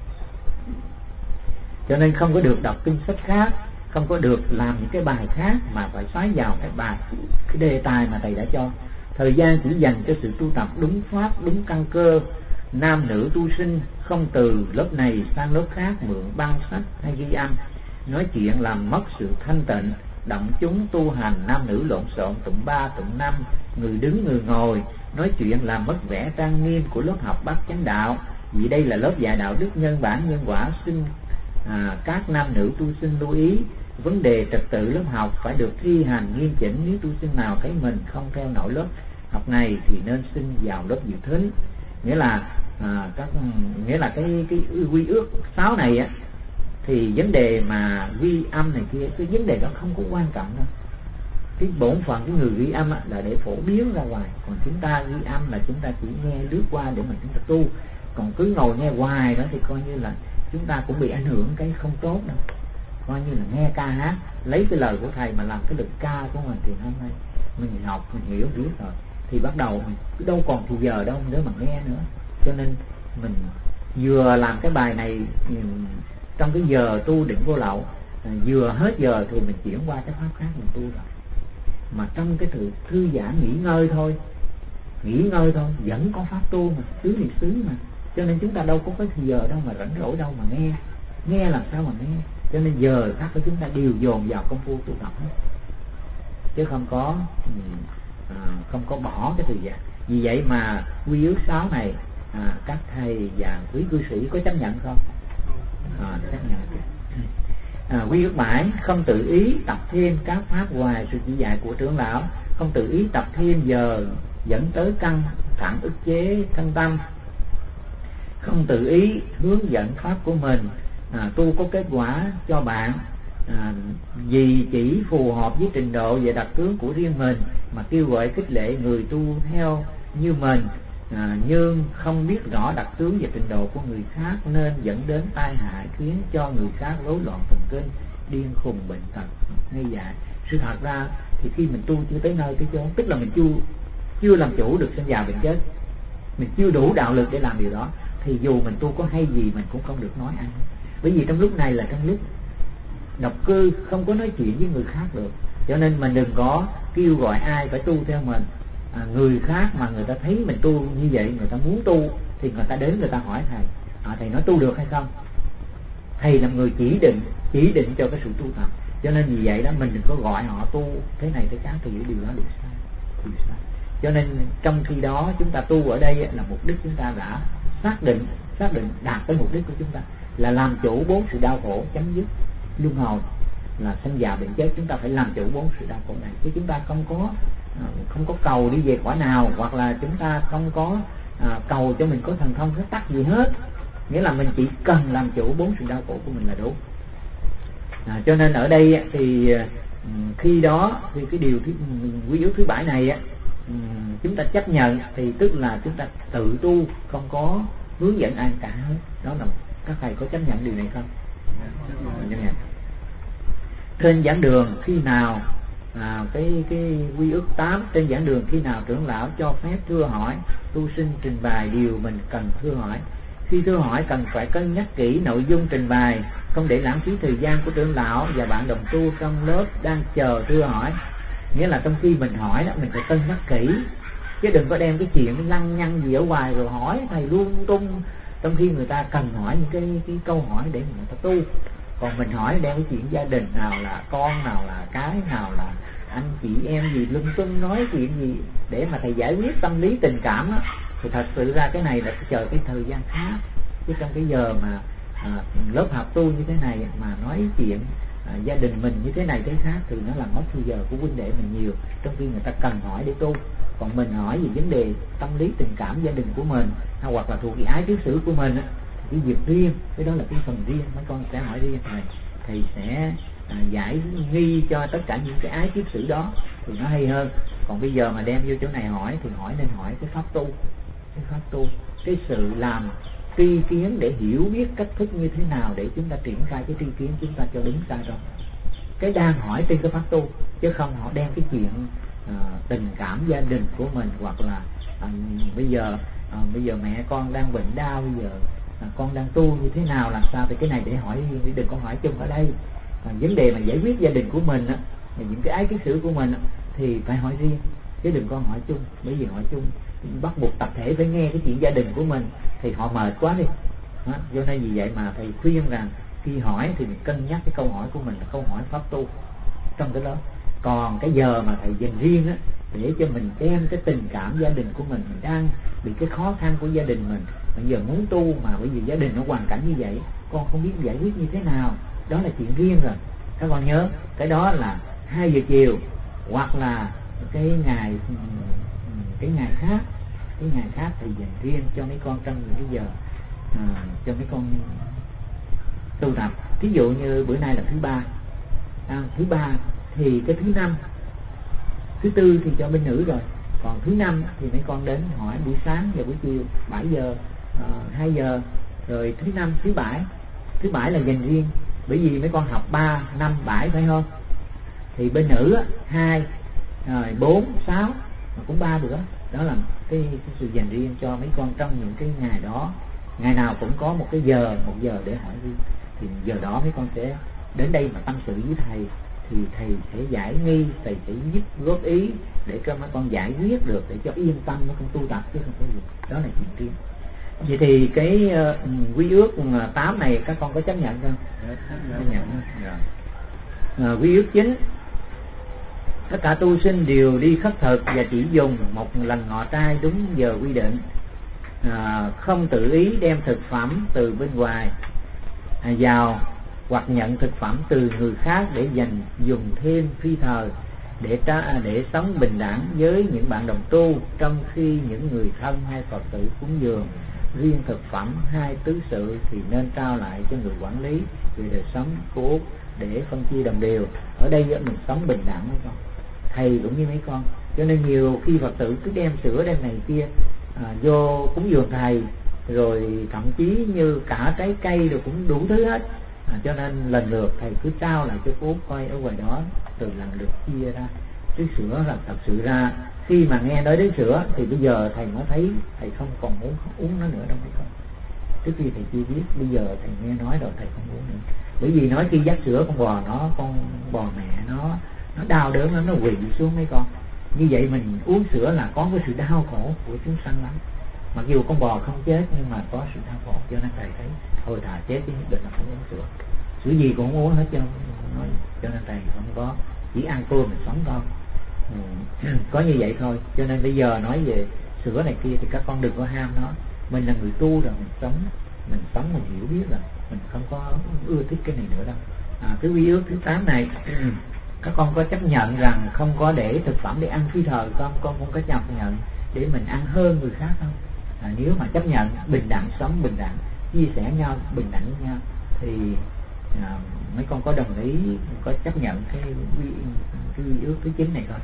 Cho nên không có được đọc kinh sách khác, không có được làm những cái bài khác, mà phải xoáy vào cái đề tài mà thầy đã cho. Thời gian chỉ dành cho sự tu tập đúng pháp, đúng căn cơ. Nam nữ tu sinh không từ lớp này sang lớp khác mượn băng sách hay ghi âm, nói chuyện làm mất sự thanh tịnh, động chúng tu hành nam nữ lộn xộn, tụng 3 tụng 5, người đứng người ngồi, nói chuyện làm mất vẻ trang nghiêm của lớp học Bát Chánh Đạo. Vì đây là lớp dạy đạo đức nhân bản nhân quả, xin các nam nữ tu sinh lưu ý vấn đề trật tự lớp học phải được thi hành nghiêm chỉnh. Nếu tu sinh nào thấy mình không theo nổi lớp học này thì nên xin vào lớp dự thính. Nghĩa là cái quy ước 6 này á, thì vấn đề mà ghi âm này kia, cái vấn đề đó không có quan trọng đâu. Cái bổn phận cái người ghi âm là để phổ biến ra ngoài, còn chúng ta ghi âm là chúng ta chỉ nghe lướt qua để mà chúng ta tu. Còn cứ ngồi nghe hoài đó thì coi như là chúng ta cũng bị ảnh hưởng cái không tốt đâu. Coi như là nghe ca hát, lấy cái lời của thầy mà làm cái lực ca của mình, thì hôm nay mình học, mình hiểu biết rồi, thì bắt đầu mình đâu còn thì giờ đâu để mà nghe nữa. Cho nên mình vừa làm cái bài này trong cái giờ tu định vô lậu, vừa hết giờ thì mình chuyển qua cái pháp khác mình tu rồi. Mà trong cái thư giãn nghỉ ngơi thôi vẫn có pháp tu mà, xứ thì xứ mà. Cho nên chúng ta đâu có cái giờ đâu mà rảnh rỗi đâu mà nghe làm sao mà nghe. Cho nên giờ các của chúng ta đều dồn vào công phu tu tập hết, chứ không có bỏ cái thời gian. Vì vậy mà quy ước 6 này các thầy và quý cư sĩ có chấp nhận không? Chấp nhận. Quy ước 7, không tự ý tập thêm các pháp ngoài sự chỉ dạy của trưởng lão, không tự ý tập thêm giờ dẫn tới căng thẳng ức chế thân tâm, không tự ý hướng dẫn pháp của mình tu có kết quả cho bạn vì chỉ phù hợp với trình độ và đặc tướng của riêng mình mà kêu gọi khích lệ người tu theo như mình, nhưng không biết rõ đặc tướng và trình độ của người khác nên dẫn đến tai hại, khiến cho người khác rối loạn thần kinh, điên khùng, bệnh tật, nghi dại. Sự thật ra thì khi mình tu chưa tới nơi tới chốn, tức là mình chưa làm chủ được sinh già bệnh chết, mình chưa đủ đạo lực để làm điều đó, thì dù mình tu có hay gì mình cũng không được nói ai. Bởi vì trong lúc này là trong lúc độc cư, không có nói chuyện với người khác được. Cho nên mình đừng có kêu gọi ai phải tu theo mình. Người khác mà người ta thấy mình tu như vậy, người ta muốn tu thì người ta đến người ta hỏi thầy, thầy nói tu được hay không? Thầy là người chỉ định cho cái sự tu tập. Cho nên vì vậy đó mình đừng có gọi họ tu thế này thế khác, thì điều đó đều sai. Cho nên trong khi đó chúng ta tu ở đây là mục đích chúng ta đã xác định đạt tới mục đích của chúng ta là làm chủ 4 sự đau khổ, chấm dứt luân hồi, là sinh già bệnh chết. Chúng ta phải làm chủ 4 sự đau khổ này, chứ chúng ta không có cầu đi về cõi nào, hoặc là chúng ta không có cầu cho mình có thần thông phép tắc gì hết. Nghĩa là mình chỉ cần làm chủ 4 sự đau khổ của mình là đủ. Cho nên ở đây thì khi đó thì cái điều quy ước thứ 7 này chúng ta chấp nhận, thì tức là chúng ta tự tu, không có hướng dẫn ai cả hết. Đó là các thầy có chấp nhận điều này không? Chấp nhận. Trên giảng đường khi nào cái quy ước 8, trên giảng đường khi nào trưởng lão cho phép thưa hỏi, tu sinh trình bày điều mình cần thưa hỏi. Khi thưa hỏi cần phải cân nhắc kỹ nội dung trình bày, không để lãng phí thời gian của trưởng lão và bạn đồng tu trong lớp đang chờ thưa hỏi. Nghĩa là trong khi mình hỏi đó, mình phải cân nhắc kỹ, chứ đừng có đem cái chuyện lăng nhăng gì ở ngoài rồi hỏi thầy lung tung, trong khi người ta cần hỏi những cái câu hỏi để người ta tu. Còn mình hỏi đem cái chuyện gia đình, nào là con, nào là cái, nào là anh chị em gì lung tung, nói chuyện gì để mà thầy giải quyết tâm lý tình cảm đó, thì thật sự ra cái này là chờ cái thời gian khác. Chứ trong cái giờ mà lớp học tu như thế này mà nói chuyện gia đình mình như thế này thế khác thì nó làm mất thời giờ của huynh đệ mình nhiều, trong khi người ta cần hỏi để tu. Còn mình hỏi về vấn đề tâm lý tình cảm gia đình của mình, hoặc là thuộc cái ái kiết sử của mình, cái việc riêng, cái đó là cái phần riêng, mấy con sẽ hỏi riêng thầy sẽ giải nghi cho tất cả những cái ái kiết sử đó thì nó hay hơn. Còn bây giờ mà đem vô chỗ này hỏi thì nên hỏi cái pháp tu, cái sự làm tri kiến để hiểu biết cách thức như thế nào để chúng ta triển khai cái tri kiến chúng ta cho đúng sai rồi. Cái đang hỏi trên cái pháp tu, chứ không họ đem cái chuyện tình cảm gia đình của mình, hoặc là bây giờ mẹ con đang bệnh đau, bây giờ con đang tu như thế nào làm sao, thì cái này để hỏi riêng, đừng có hỏi chung ở đây. Còn vấn đề mà giải quyết gia đình của mình những cái ái kiết sử của mình thì phải hỏi riêng, chứ đừng có hỏi chung. Bởi vì hỏi chung bắt buộc tập thể phải nghe cái chuyện gia đình của mình thì họ mệt quá đi. Do nên vì vậy mà thầy khuyên rằng khi hỏi thì mình cân nhắc cái câu hỏi của mình là câu hỏi pháp tu trong cái đó. Còn cái giờ mà thầy dành riêng để cho mình đem cái tình cảm gia đình của mình đang bị cái khó khăn của gia đình mình, bây giờ muốn tu mà bởi vì gia đình nó hoàn cảnh như vậy, con không biết giải quyết như thế nào, đó là chuyện riêng rồi. Các con nhớ cái đó là 2 giờ chiều, hoặc là cái ngày khác thì dành riêng cho mấy con trong những cái giờ cho mấy con tu tập. Ví dụ như bữa nay là thứ ba thì cái thứ 5, thứ 4 thì cho bên nữ rồi, còn thứ 5 thì mấy con đến hỏi buổi sáng và buổi chiều 7 giờ 2 giờ. Rồi thứ 5, thứ bảy là dành riêng, bởi vì mấy con học 3, 5, 7 phải không? Thì bên nữ 2, 4, 6 mà cũng 3 bữa. Đó là cái sự dành riêng cho mấy con trong những cái ngày đó. Ngày nào cũng có một giờ để hỏi riêng, thì giờ đó mấy con sẽ đến đây mà tâm sự với thầy thì thầy sẽ giải nghi, thầy sẽ giúp góp ý để cho mấy con giải quyết được, để cho yên tâm mấy con tu tập chứ không có gì. Đó là chuyện riêng. Vậy thì cái quy ước 8 này các con có chấp nhận không? Chấp nhận. Rồi. Quy ước 9: tất cả tu sinh đều đi khất thực và chỉ dùng một lần ngọ trai đúng giờ quy định, không tự ý đem thực phẩm từ bên ngoài vào hoặc nhận thực phẩm từ người khác để dành dùng thêm phi thời, để sống bình đẳng với những bạn đồng tu, trong khi những người thân hay Phật tử cúng dường. Riêng thực phẩm hay tứ sự thì nên trao lại cho người quản lý về đời sống của Úc để phân chia đồng đều. Ở đây mình sống bình đẳng mấy con, thầy cũng như mấy con, cho nên nhiều khi Phật tử cứ đem sữa đem này kia vô cúng dường thầy, rồi thậm chí như cả trái cây rồi cũng đủ thứ hết. Cho nên lần lượt thầy cứ trao lại cho cô Úc coi ở ngoài đó, từ lần lượt chia ra. Cái sữa là thật sự ra khi mà nghe nói đến sữa thì bây giờ thầy mới thấy thầy không còn muốn uống nó nữa đâu mấy con. Trước khi thầy chưa biết, bây giờ thầy nghe nói rồi thầy không uống nữa. Bởi vì nói khi dắt sữa con bò mẹ nó đau đớn lắm, nó quỵ xuống mấy con. Như vậy mình uống sữa là có cái sự đau khổ của chúng sanh lắm. Mặc dù con bò không chết nhưng mà có sự đau khổ, cho nên thầy thấy thôi thà chết chứ nhất định là không uống sữa. Sữa gì cũng không uống hết cho nên thầy không có, chỉ ăn cơm mình sống thôi. Có như vậy thôi. Cho nên bây giờ nói về sữa này kia thì các con đừng có ham nó. Mình là người tu rồi, mình sống mình hiểu biết rồi, mình không có ưa thích cái này nữa đâu. Cái quy ước thứ 8 này các con có chấp nhận rằng không có để thực phẩm để ăn phi thời không? Con cũng có chấp nhận để mình ăn hơn người khác không? Nếu mà chấp nhận bình đẳng, sống bình đẳng, chia sẻ nhau, bình đẳng với nhau thì mấy con có đồng ý, có chấp nhận cái quy ước thứ 9 này không?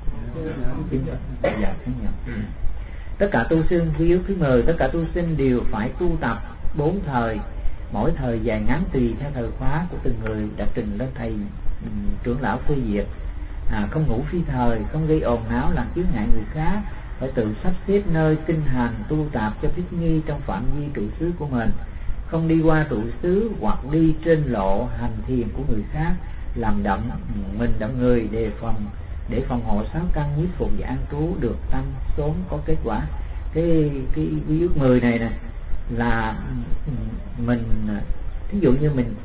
Dạ, chấp nhận. Tất cả tu sinh, quy ước thứ 10: tất cả tu sinh đều phải tu tập 4 thời, mỗi thời dài ngắn tùy theo thời khóa của từng người, đã trình lên thầy trưởng lão phê duyệt. Không ngủ phi thời, không gây ồn ào làm chướng ngại người khác, phải tự sắp xếp nơi kinh hành tu tập cho thích nghi trong phạm vi trụ xứ của mình, không đi qua trụ xứ hoặc đi trên lộ hành thiền của người khác, làm động mình động người, để phòng hộ 6 căn nhiếp phục và an trú được tâm sớm có kết quả. Cái quy ước 10 này nè là mình ví dụ như mình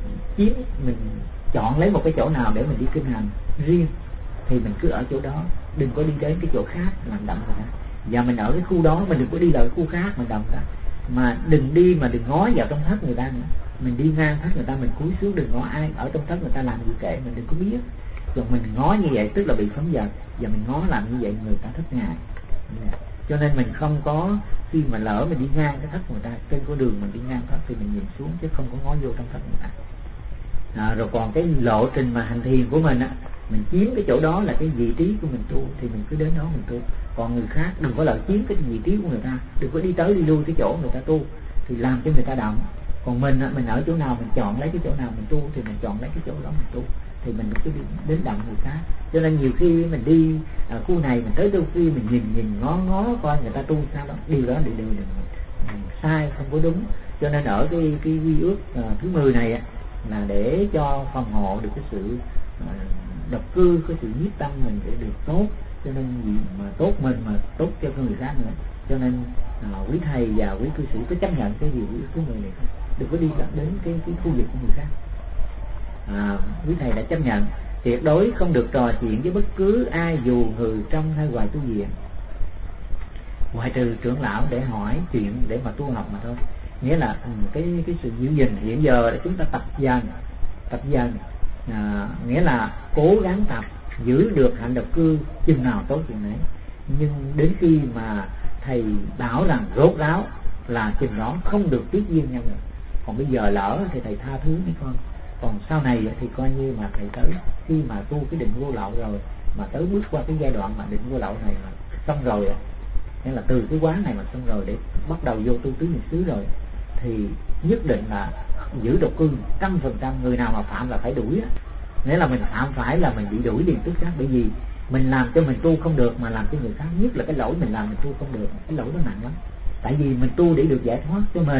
chọn lấy một cái chỗ nào để mình đi kinh hành riêng thì mình cứ ở chỗ đó, đừng có đi đến cái chỗ khác làm động rồi. Và mình ở cái khu đó, mình đừng có đi lại khu khác mình động ra. Mà đừng đi mà đừng ngó vào trong thất người ta nữa. Mình đi ngang thất người ta mình cúi xuống, đừng ngó ai ở trong thất người ta làm gì kệ, mình đừng có biết. Rồi mình ngó như vậy tức là bị phóng dật, và mình ngó làm như vậy người ta thất ngại. Cho nên mình không có, khi mà lỡ mình đi ngang cái thất người ta, trên con đường mình đi ngang thất thì mình nhìn xuống chứ không có ngó vô trong thất người ta. Rồi còn cái lộ trình mà hành thiền của mình á, mình chiếm cái chỗ đó là cái vị trí của mình tu thì mình cứ đến đó mình tu. Còn người khác đừng có lợi chiếm cái vị trí của người ta, đừng có đi tới đi lui cái chỗ người ta tu thì làm cho người ta động. Còn mình ở chỗ nào mình chọn lấy cái chỗ nào mình tu thì mình chọn lấy cái chỗ đó mình tu, thì mình cứ đi đến động người khác. Cho nên nhiều khi mình đi khu này mình tới đâu khi mình nhìn ngó coi người ta tu sao đó, điều đó đều sai, không có đúng. Cho nên ở cái quy ước thứ 10 này là để cho phòng hộ được cái sự độc cư, cái sự nhiếp tâm mình để được tốt. Cho nên gì mà tốt mình mà tốt cho người khác nữa. Cho nên quý thầy và quý cư sĩ có chấp nhận cái điều quy ước thứ 10 này không? Đừng có đi đến cái khu vực của người khác. Quý thầy đã chấp nhận tuyệt đối không được trò chuyện với bất cứ ai dù người trong hay ngoài tu viện, ngoại trừ trưởng lão để hỏi chuyện để mà tu học mà thôi. Nghĩa là cái sự giữ gìn hiện giờ để chúng ta tập dần, nghĩa là cố gắng tập giữ được hạnh độc cư chừng nào tốt chừng đấy. Nhưng đến khi mà thầy bảo rằng rốt ráo là chừng đó không được tiếp duyên nhau nữa. Còn bây giờ lỡ thì thầy tha thứ mấy con. Còn sau này thì coi như mà thầy tới khi mà tu cái định vô lậu rồi, mà tới bước qua cái giai đoạn mà định vô lậu này mà xong rồi, nghĩa là từ cái quán này mà xong rồi để bắt đầu vô tu tứ niệm xứ rồi, thì nhất định là giữ độc cư 100%. Người nào mà phạm là phải đuổi á. Nghĩa là mình phạm phải là mình bị đuổi liền tức khắc, bởi vì mình làm cho mình tu không được mà làm cho người khác, nhất là cái lỗi mình làm mình tu không được, cái lỗi nó nặng lắm. Tại vì mình tu để được giải thoát cho mình,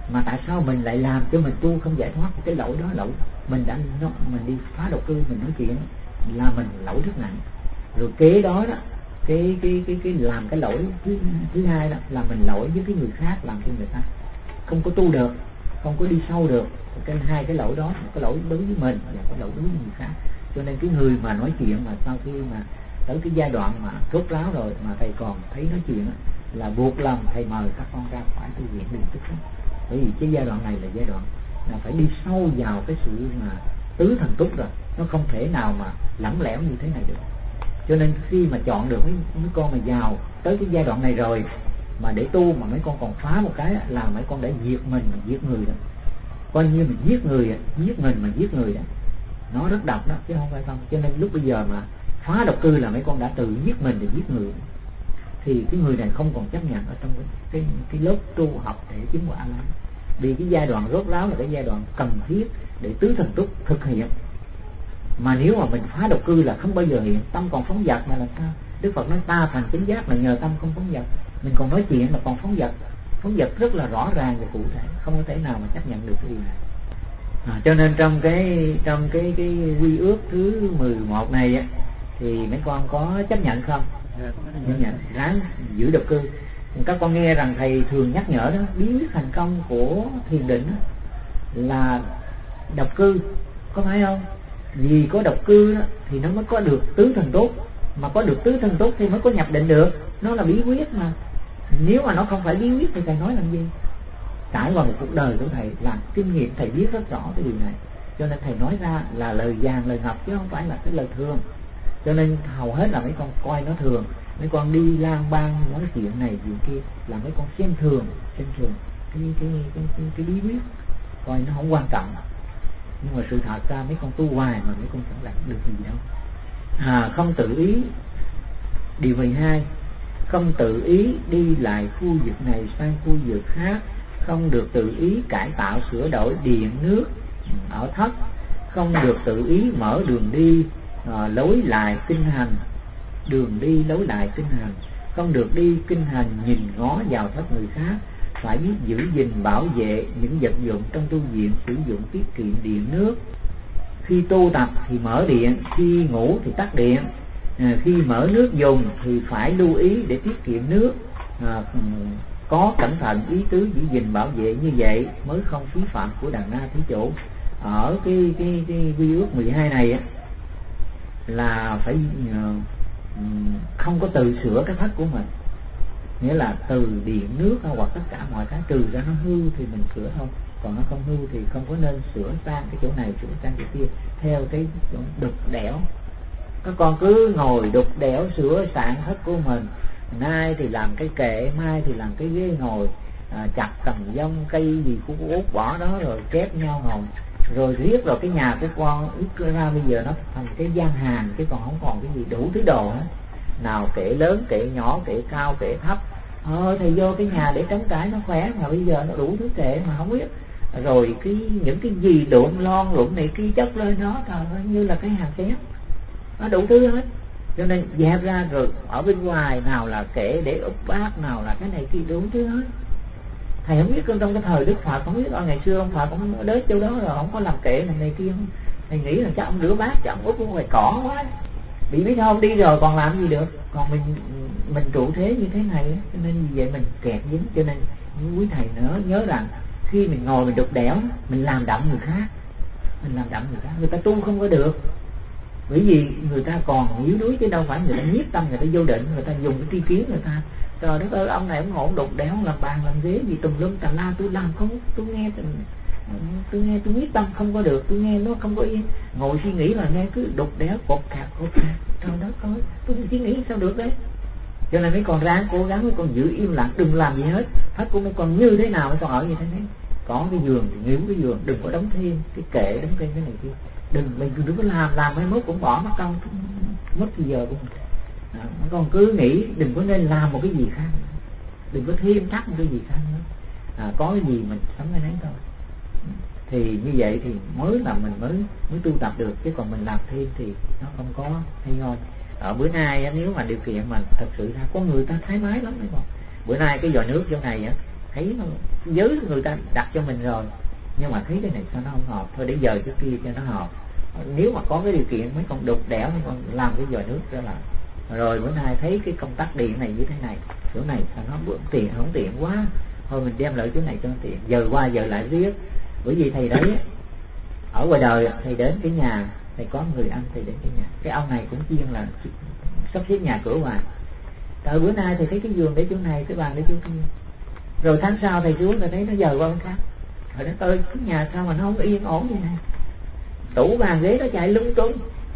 Mà tại sao mình lại làm cho mình tu không giải thoát? Cái lỗi đó, lỗi mình mình đi phá độc cư, mình nói chuyện là mình lỗi rất nặng. Rồi kế đó đó, cái làm cái lỗi thứ hai đó là mình lỗi với cái người khác, làm cho người ta không có tu được, không có đi sâu được. Cái hai cái lỗi đó, một cái lỗi đối với mình và cái lỗi đối với người khác. Cho nên cái người mà nói chuyện mà sau khi mà tới cái giai đoạn mà rốt ráo rồi mà thầy còn thấy nói chuyện đó, là buộc lòng thầy mời các con ra khỏi tu viện đừng tức đó. Bởi vì cái giai đoạn này là giai đoạn là phải đi sâu vào cái sự mà tứ thần túc rồi, nó không thể nào mà lỏng lẻo như thế này được. Cho nên khi mà chọn được mấy con mà vào tới cái giai đoạn này rồi mà để tu mà mấy con còn phá một cái là mấy con đã diệt mình mà giết người đó. Coi như mình giết người, giết mình mà giết người đó, nó rất độc đó chứ không phải không. Cho nên lúc bây giờ mà phá độc cư là mấy con đã tự giết mình để giết người, thì cái người này không còn chấp nhận ở trong cái lớp tu học để chứng quả lắm. Vì cái giai đoạn rốt ráo là cái giai đoạn cần thiết để tứ thần túc thực hiện. Mà nếu mà mình phá độc cư là không bao giờ hiện, tâm còn phóng dật mà làm sao? Đức Phật nói ta thành chánh giác là nhờ tâm không phóng dật. Mình còn nói chuyện là còn phóng dật rất là rõ ràng và cụ thể, không có thể nào mà chấp nhận được cái điều này. Cho nên trong cái quy ước thứ 11 này á, thì mấy con có chấp nhận không? Chấp nhận, ráng giữ độc cư. Các con nghe rằng thầy thường nhắc nhở đó, bí quyết thành công của thiền định đó, là độc cư, có phải không? Vì có độc cư đó, thì nó mới có được tứ thần tốt, mà có được tứ thần tốt thì mới có nhập định được. Nó là bí quyết mà. Nếu mà nó không phải bí quyết thì thầy nói làm gì? Trải qua một cuộc đời của thầy làm kinh nghiệm, thầy biết rất rõ cái điều này, cho nên thầy nói ra là lời vàng lời ngọc chứ không phải là cái lời thường. Cho nên hầu hết là mấy con coi nó thường, mấy con đi lang bang nói chuyện này chuyện kia là mấy con xem thường cái bí quyết, coi nó không quan trọng. Nhưng mà sự thật ra mấy con tu hoài mà mấy con chẳng làm được gì đâu. Không tự ý. Điều 12, không tự ý đi lại khu vực này sang khu vực khác, không được tự ý cải tạo sửa đổi điện nước ở thất, không được tự ý mở đường đi lối lại kinh hành, đường đi lối lại kinh hành, không được đi kinh hành nhìn ngó vào thất người khác, phải biết giữ gìn bảo vệ những vật dụng trong tu viện, sử dụng tiết kiệm điện nước. Khi tu tập thì mở điện, khi ngủ thì tắt điện. Khi mở nước dùng thì phải lưu ý để tiết kiệm nước. Có cẩn thận ý tứ giữ gìn bảo vệ như vậy mới không phí phạm của đàn na thí chủ. Ở cái quy ước 12 này á, là phải không có tự sửa cái thất của mình, nghĩa là từ điện nước hoặc tất cả mọi cái trừ ra nó hư thì mình sửa thôi, còn nó không hư thì không có nên sửa sang cái chỗ này sửa sang cái kia theo cái đục đẽo. Các con cứ ngồi đục đẽo sửa sang thất của mình, nay thì làm cái kệ, mai thì làm cái ghế ngồi, chặt cầm dông cây gì cũng út bỏ đó rồi kép nhau ngồi, rồi riết rồi cái nhà của con ít ra bây giờ nó thành cái gian hàng chứ còn không còn cái gì, đủ thứ đồ hết, nào kệ lớn kệ nhỏ kệ cao kệ thấp. Thầy vô cái nhà để trống trải nó khỏe, mà bây giờ nó đủ thứ kệ mà không biết. Rồi những cái gì đụng lon đụng này kia chất lên nó, trời ơi, như là cái hàng xén, nó đủ thứ hết. Cho nên dẹp ra rồi ở bên ngoài nào là kệ để úp bát, nào là cái này kia đủ thứ hết. Thầy không biết trong cái thời Đức Phật, không biết ngày xưa ông Phật cũng đến chỗ đó rồi không có làm kệ này kia không. Thầy nghĩ là chắc ông rửa bát, chắc ông úp ở ngoài cỏ quá, bị biết không, đi rồi còn làm gì được. Còn mình trụ thế như thế này, cho nên vì vậy mình kẹt dính. Cho nên quý thầy nữa nhớ rằng khi mình ngồi mình đục đẽo, mình làm đậm người khác, người ta tu không có được. Bởi vì người ta còn yếu đuối chứ đâu phải người ta nhiếp tâm, người ta vô định, người ta dùng cái tri kiến người ta. Trời đất ơi, ông này ông ngộ đục đẽo làm bàn làm ghế gì tùm lum tà la, tôi làm không, tôi nghe tôi nhiếp tâm không có được, tôi nghe nó không có yên. Ngồi suy nghĩ là nghe cứ đục đẽo cột cạp. Trời đất ơi, tôi suy nghĩ sao được đấy. Cho nên mấy con ráng cố gắng, mấy con giữ im lặng, đừng làm gì hết. Thất của mấy con như thế nào mấy con ở như thế đấy. Có cái giường thì nghíu cái giường, đừng có đóng thêm cái kệ, đóng thêm cái này kia. Đừng có làm mai mốt cũng bỏ mất công, mất thì giờ của mình. Mấy con cứ nghĩ đừng có nên làm một cái gì khác, đừng có thêm thắt một cái gì khác nữa. Có cái gì mình sống cái đấy thôi. Thì như vậy thì mới là mình mới tu tập được, chứ còn mình làm thêm thì nó không có hay ho. Ở bữa nay nếu mà điều kiện mà thật sự ra có người ta thái mái lắm đấy con. Bữa nay cái giò nước chỗ này á, thấy nó giới người ta đặt cho mình rồi, nhưng mà thấy cái này sao nó không hợp, thôi để dời cái kia cho nó hợp. Nếu mà có cái điều kiện mấy con đục đẽo, mấy con làm cái dời nước đó là rồi bữa nay thấy cái công tắc điện này như thế này, chỗ này sao nó bữa tiền không tiện quá, thôi mình đem lại chỗ này cho nó tiện, dời qua dời lại riết. Bởi vì thầy đấy ở ngoài đời thầy đến cái nhà, thầy có người anh thầy đến cái nhà, cái ông này cũng chuyên là sắp xếp nhà cửa hoài. Tại bữa nay thầy thấy cái giường để chỗ này, cái bàn để chỗ kia, rồi tháng sau thầy xuống thầy thấy nó dời qua bên khác. Hồi đó tôi cái nhà sao mà nó không yên ổn như này, tủ bàn ghế nó chạy lung tung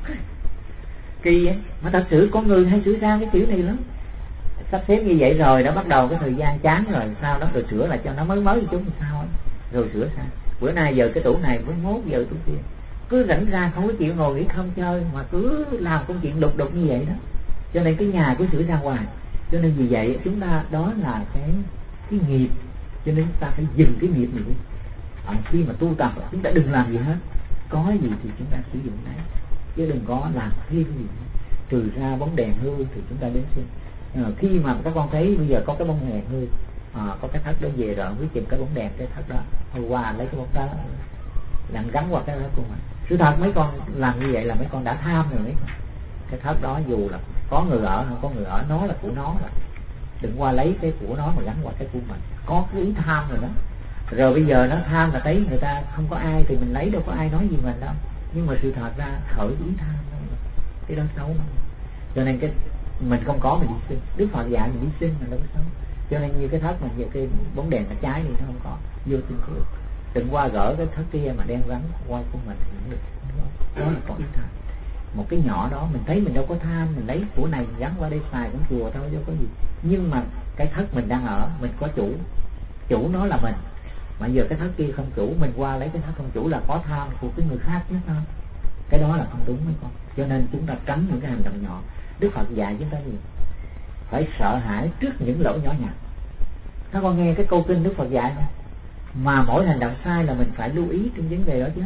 kỳ ấy. Mà thật sự con người hay sửa sang cái kiểu này lắm. Sắp xếp như vậy rồi nó bắt đầu cái thời gian chán rồi sao đó, rồi sửa lại cho nó mới chúng sao ấy. Rồi sửa sang bữa nay giờ cái tủ này, bữa mốt giờ tủ kia, cứ rảnh ra không có chịu ngồi nghỉ không chơi mà cứ làm công chuyện đục như vậy đó. Cho nên cái nhà cứ sửa sang hoài. Cho nên vì vậy chúng ta đó là cái nghiệp, cho nên chúng ta phải dừng cái nghiệp này đi. Khi mà tu tập chúng ta đừng làm gì hết, có gì thì chúng ta sử dụng đấy, chứ đừng có làm thêm gì nữa. Trừ ra bóng đèn hư thì chúng ta đến xem. Khi mà các con thấy bây giờ có cái bóng đèn hư, có cái thất đó về rồi không biết tìm cái bóng đèn, cái thất đó hồi qua lấy cái bóng đó làm gắn qua cái đó của mình. Sự thật mấy con làm như vậy là mấy con đã tham rồi. Mấy con cái thất đó dù là có người ở không có người ở, nó là của nó rồi, đừng qua lấy cái của nó mà gắn qua cái của mình. Có cái ý tham rồi đó. Rồi bây giờ nó tham là thấy người ta không có ai thì mình lấy, đâu có ai nói gì mình đâu. Nhưng mà sự thật ra khởi ý tham thôi, cái đó xấu lắm. Cho nên cái mình không có mình đi xin. Đức Phật dạy mình đi xin mà đâu có xấu. Cho nên như cái thất mà giờ cái bóng đèn nó cháy thì nó không có, vô xin phước. Đừng qua gỡ cái thất kia mà đem gắn qua của mình thì không được. Đó là có ý tham. Một cái nhỏ đó mình thấy mình đâu có tham, mình lấy của này mình gắn qua đây xài cũng chùa thôi, đâu có gì. Nhưng mà cái thất mình đang ở, mình có chủ nó là mình. Mà giờ cái thất kia không chủ, mình qua lấy cái thất không chủ là có tham của cái người khác nhất thôi. Cái đó là không đúng mấy con. Cho nên chúng ta tránh những cái hành động nhỏ. Đức Phật dạy chúng ta gì? Phải sợ hãi trước những lỗi nhỏ nhặt. Các con nghe cái câu kinh Đức Phật dạy không? Mà mỗi hành động sai là mình phải lưu ý trong vấn đề đó chứ.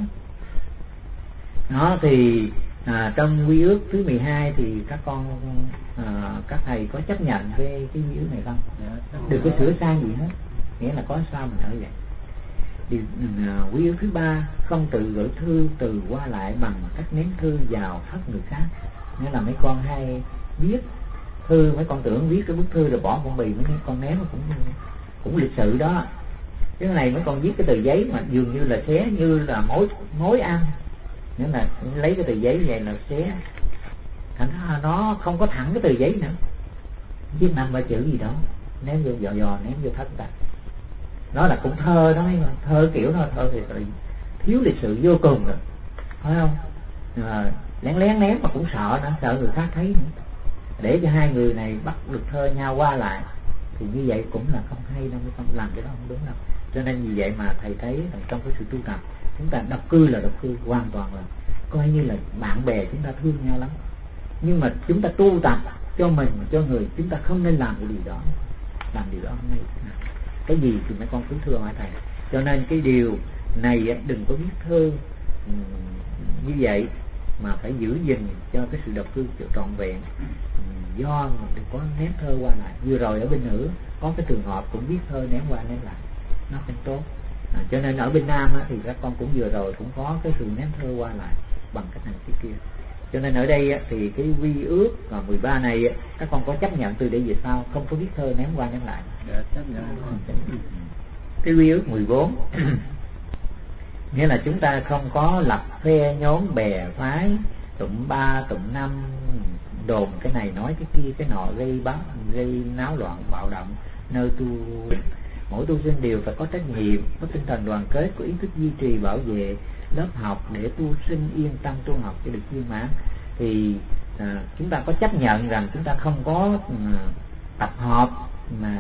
Đó thì trong quy ước thứ 12 thì các con các thầy có chấp nhận cái quy ước này không? Đừng có sửa sang gì hết, nghĩa là có sao mình ở vậy. Điều quy ước thứ 3, không tự gửi thư từ qua lại bằng cách ném thư vào thất người khác. Nghĩa là mấy con hay viết thư, mấy con tưởng viết cái bức thư rồi bỏ phong bì, mấy con ném cũng lịch sự đó. Cái này mấy con viết cái tờ giấy mà dường như là xé như là mối ăn, nghĩa là lấy cái tờ giấy vậy là xé, thành ra nó không có thẳng cái tờ giấy nữa, viết 5-3 chữ gì đó ném vô dò ném vô thất ta. Đó là cũng thơ đó, thơ kiểu nó thơ thì thiếu lịch sự vô cùng rồi, phải không? Lén ném mà cũng sợ nữa, sợ người khác thấy nữa, để cho hai người này bắt được thơ nhau qua lại thì như vậy cũng là không hay đâu, không làm cái đó không đúng đâu. Cho nên vì vậy mà thầy thấy là trong cái sự tu tập chúng ta độc cư là độc cư hoàn toàn, là coi như là bạn bè chúng ta thương nhau lắm, nhưng mà chúng ta tu tập cho mình cho người, chúng ta không nên làm cái điều đó, làm điều đó không hay. Cái gì thì mấy con cứ thưa hỏi thầy. Cho nên cái điều này đừng có viết thơ như vậy, mà phải giữ gìn cho cái sự độc cư trọn vẹn. Do mình đừng có ném thơ qua lại. Vừa rồi ở bên nữ có cái trường hợp cũng viết thơ ném qua ném lại, nó không tốt. Cho nên ở bên Nam thì các con cũng vừa rồi cũng có cái sự ném thơ qua lại bằng cách này cái kia. Cho nên ở đây thì cái quy ước 13 này các con có chấp nhận từ đây về sau không có viết thơ ném qua ném lại. Chấp nhận. Cái quy ước 14 nghĩa là chúng ta không có lập phe nhóm bè phái, tụm 3 tụm 5 đồn cái này nói cái kia cái nọ, gây náo loạn bạo động nơi tu. Mỗi tu sinh đều phải có trách nhiệm, có tinh thần đoàn kết, có ý thức duy trì bảo vệ lớp học để tu sinh yên tâm tu học cho được viên mãn. Thì chúng ta có chấp nhận rằng chúng ta không có tập hợp mà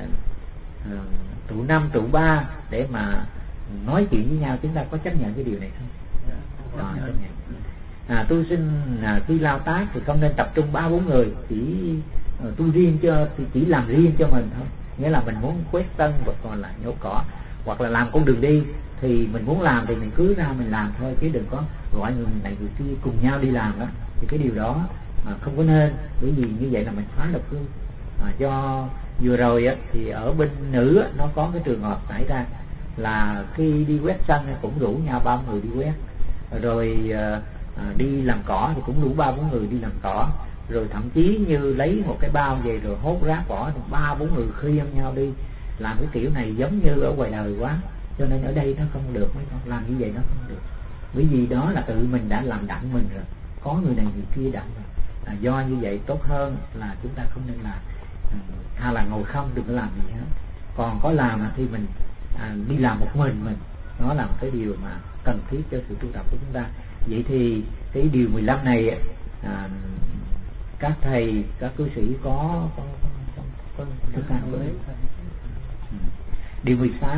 tụ 5 tụ 3 để mà nói chuyện với nhau, chúng ta có chấp nhận cái điều này không? Chấp nhận. Tu sinh khi lao tác thì không nên tập trung 3-4 người, chỉ tu riêng chỉ làm riêng cho mình thôi. Nghĩa là mình muốn quét sân hoặc còn là nhổ cỏ hoặc là làm con đường đi thì mình muốn làm thì mình cứ ra mình làm thôi, chứ đừng có gọi người này người kia cùng nhau đi làm đó. Thì cái điều đó không có nên, bởi vì như vậy là mình phá độc cư. Do vừa rồi á, thì ở bên nữ á, nó có cái trường hợp xảy ra là khi đi quét sân cũng rủ nhau 3 người đi quét, rồi đi làm cỏ thì cũng đủ 3-4 người đi làm cỏ, rồi thậm chí như lấy một cái bao về rồi hốt rác bỏ 3-4 người khiêng nhau đi làm cái kiểu này giống như ở ngoài đời quá. Cho nên ở đây nó không được, mấy con làm như vậy nó không được, bởi vì đó là tự mình đã làm đặng mình rồi, có người này người kia đặng rồi. Do như vậy tốt hơn là chúng ta không nên làm, hay là ngồi không đừng có làm gì hết. Còn có làm thì mình đi làm một mình, nó là một cái điều mà cần thiết cho sự tu tập của chúng ta. Vậy thì cái điều 15 này các thầy, các cư sĩ có thực hành với. Điều 16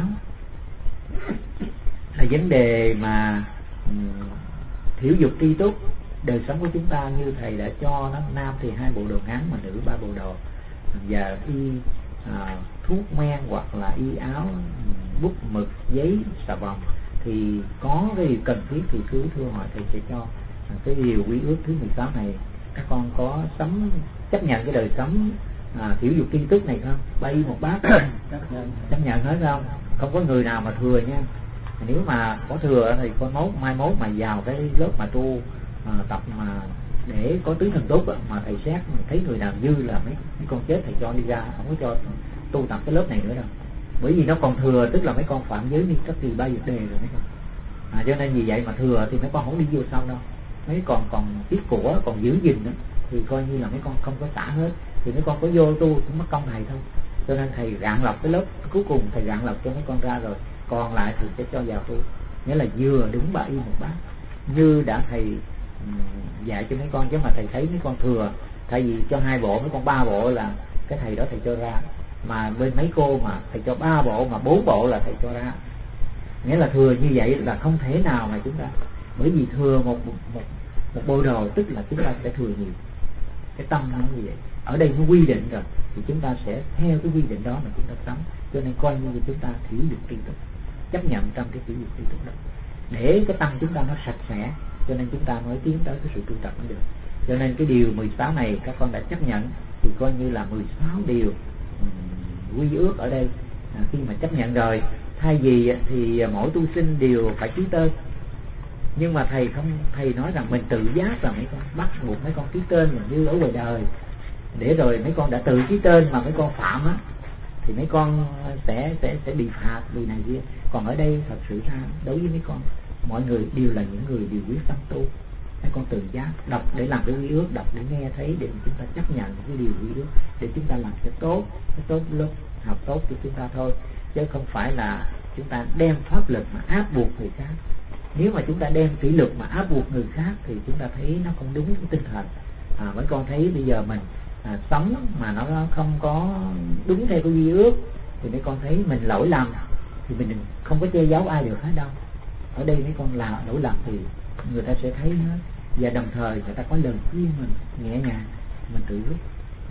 là vấn đề mà thiểu dục tri túc. Đời sống của chúng ta như thầy đã cho nó, nam thì 2 bộ đồ ngắn mà nữ 3 bộ đồ, và y thuốc men hoặc là y áo, bút mực, giấy, xà bông, thì có cái điều cần thiết thì cứ thưa hỏi thầy sẽ cho. Cái điều quy ước thứ 16 này các con có chấp nhận cái đời sống thiểu dục tri túc này không? Bay một bát chấp nhận hết không? Không có người nào mà thừa nha. Nếu mà có thừa thì con mai mốt mà vào cái lớp mà tu tập mà để có tứ thần túc mà thầy xét thấy người nào dư là mấy con chết thầy cho đi ra, không có cho tu tập cái lớp này nữa đâu. Bởi vì nó còn thừa, tức là mấy con phạm giới đi các kỳ 3 dược đề rồi mấy con. Cho nên vì vậy mà thừa thì mấy con không đi vô sau đâu. Mấy con còn tiếc của, còn giữ gìn nữa thì coi như là mấy con không có xả hết, thì mấy con có vô tu cũng mất công thầy thôi. Cho nên thầy gạn lọc cái lớp cuối cùng, thầy gạn lọc cho mấy con ra rồi, còn lại thì sẽ cho vào tu. Nghĩa là vừa đúng 3 y 1 bát như đã thầy dạy cho mấy con. Chứ mà thầy thấy mấy con thừa, thay vì cho 2 bộ mấy con 3 bộ là cái thầy đó thầy cho ra, mà bên mấy cô mà thầy cho 3 bộ mà 4 bộ là thầy cho ra. Nghĩa là thừa như vậy là không thể nào mà chúng ta, bởi vì thừa một bộ đồ tức là chúng ta sẽ thừa nhiều. Cái tâm nó như vậy, ở đây nó quy định rồi thì chúng ta sẽ theo cái quy định đó mà chúng ta sống. Cho nên coi như chúng ta thiểu dục tri túc, chấp nhận trong cái thiểu dục tri túc đó, để cái tâm chúng ta nó sạch sẽ, cho nên chúng ta mới tiến tới cái sự tu tập mới được. Cho nên cái điều 16 này các con đã chấp nhận thì coi như là 16 điều quy ước ở đây. Khi mà chấp nhận rồi, thay vì thì mỗi tu sinh đều phải ký tên, nhưng mà thầy nói rằng mình tự giác là mấy con bắt buộc mấy con ký tên là như ở ngoài đời, để rồi mấy con đã tự ký tên mà mấy con phạm á thì mấy con sẽ bị phạt vì này kia. Còn ở đây thật sự ra đối với mấy con, mọi người đều là những người đều quyết tâm tu. Mấy con tự giác đọc để làm cái quy ước, đọc để nghe thấy, để chúng ta chấp nhận cái điều quy ước, để chúng ta làm cái tốt lớp học tốt cho chúng ta thôi, chứ không phải là chúng ta đem pháp lực mà áp buộc người khác. Nếu mà chúng ta đem kỷ luật mà áp buộc người khác thì chúng ta thấy nó không đúng cái tinh thần. Mấy con thấy bây giờ mình sống mà nó không có đúng theo cái quy ước thì mấy con thấy mình lỗi lầm thì mình không có che giấu ai được hết đâu. Ở đây mấy con là lỗi lầm thì người ta sẽ thấy hết, và đồng thời người ta có lời khuyên mình nhẹ nhàng, mình tự rút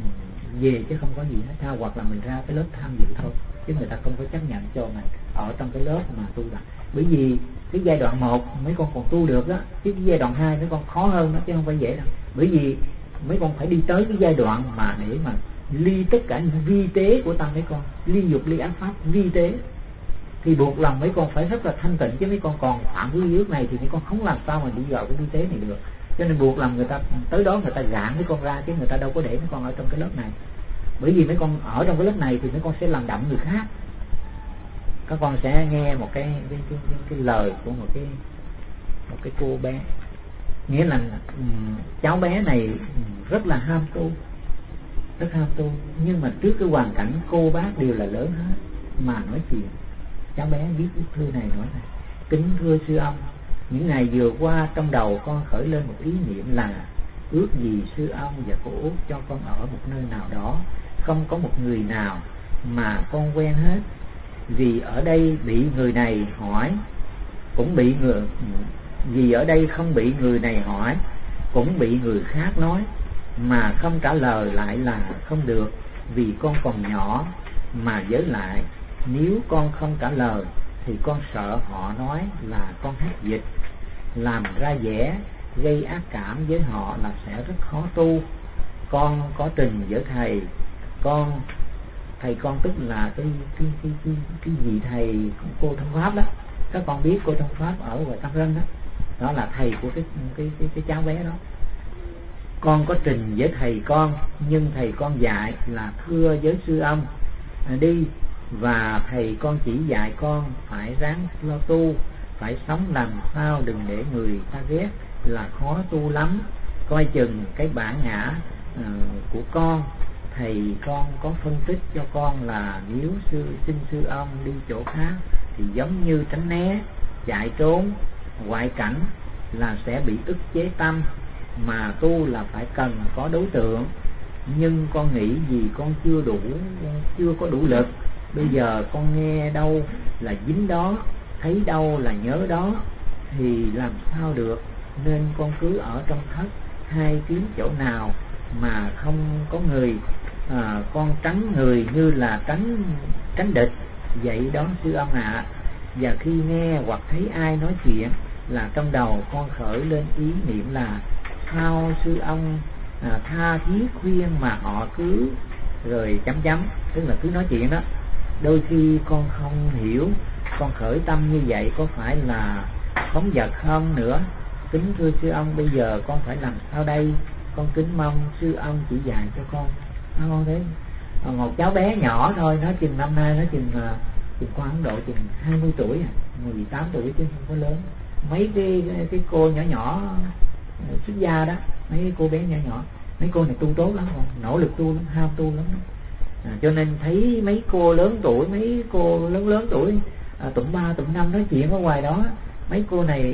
về chứ không có gì hết ha. Hoặc là mình ra cái lớp tham dự thôi, chứ người ta không có chấp nhận cho mình ở trong cái lớp mà tu tập. Bởi vì cái giai đoạn 1 mấy con còn tu được đó, chứ cái giai đoạn 2 mấy con khó hơn đó, chứ không phải dễ đâu. Bởi vì mấy con phải đi tới cái giai đoạn mà để mà ly tất cả những vi tế của tâm mấy con, ly dục ly ác pháp vi tế, thì buộc lòng mấy con phải rất là thanh tịnh. Chứ mấy con còn phạm cái quy ước này thì mấy con không làm sao mà đi vào cái vi tế này được. Cho nên buộc lòng người ta tới đó người ta gạn mấy con ra, chứ người ta đâu có để mấy con ở trong cái lớp này. Bởi vì mấy con ở trong cái lớp này thì mấy con sẽ làm đậm người khác. Các con sẽ nghe một cái lời của một cái cô bé, nghĩa là cháu bé này rất là ham tu, rất ham tu, nhưng mà trước cái hoàn cảnh cô bác đều là lớn hết mà nói chuyện. Cháu bé viết bức thư này nói này: kính thưa sư ông, những ngày vừa qua trong đầu con khởi lên một ý niệm là ước gì sư ông và cô Út cho con ở một nơi nào đó không có một người nào mà con quen hết, vì ở đây bị người này hỏi cũng bị người, vì ở đây không bị người này hỏi cũng bị người khác nói, mà không trả lời lại là không được, vì con còn nhỏ, mà với lại nếu con không trả lời thì con sợ họ nói là con hát dịch, làm ra vẻ gây ác cảm với họ là sẽ rất khó tu. Con có trình với thầy con, thầy con tức là cái vị thầy cô Thông Pháp đó. Các con biết cô Thông Pháp ở ngoài Tam Rân đó, đó là thầy của cái cháu bé đó. Con có trình với thầy con, nhưng thầy con dạy là thưa với sư ông đi, và thầy con chỉ dạy con phải ráng lo tu, phải sống làm sao đừng để người ta ghét, là khó tu lắm. Coi chừng cái bản ngã của con. Thầy con có phân tích cho con là nếu xin sư ông đi chỗ khác thì giống như tránh né, chạy trốn ngoại cảnh là sẽ bị ức chế tâm, mà tu là phải cần có đối tượng. Nhưng con nghĩ vì con chưa có đủ lực. Bây giờ con nghe đâu là dính đó, thấy đâu là nhớ đó, thì làm sao được. Nên con cứ ở trong thất, hay kiếm chỗ nào mà không có người, con tránh người như là tránh địch vậy đó sư ông ạ. Và khi nghe hoặc thấy ai nói chuyện là trong đầu con khởi lên ý niệm là sao sư ông tha thiết khuyên mà họ cứ rồi chấm, tức là cứ nói chuyện đó. Đôi khi con không hiểu, con khởi tâm như vậy có phải là phóng dật không nữa. Kính thưa sư ông, bây giờ con phải làm sao đây? Con kính mong sư ông chỉ dạy cho con. Con thấy một cháu bé nhỏ thôi, nó chừng năm nay nó chừng qua Ấn Độ chừng 20 tuổi, 18 tuổi chứ không có lớn. Mấy cái cô nhỏ xuất gia đó, mấy cô bé nhỏ, mấy cô này tu tốt lắm, nỗ lực tu lắm, ham tu lắm. Cho nên thấy mấy cô lớn tuổi, mấy cô lớn tuổi tụm 3 tụm 5 nói chuyện ở ngoài đó, mấy cô này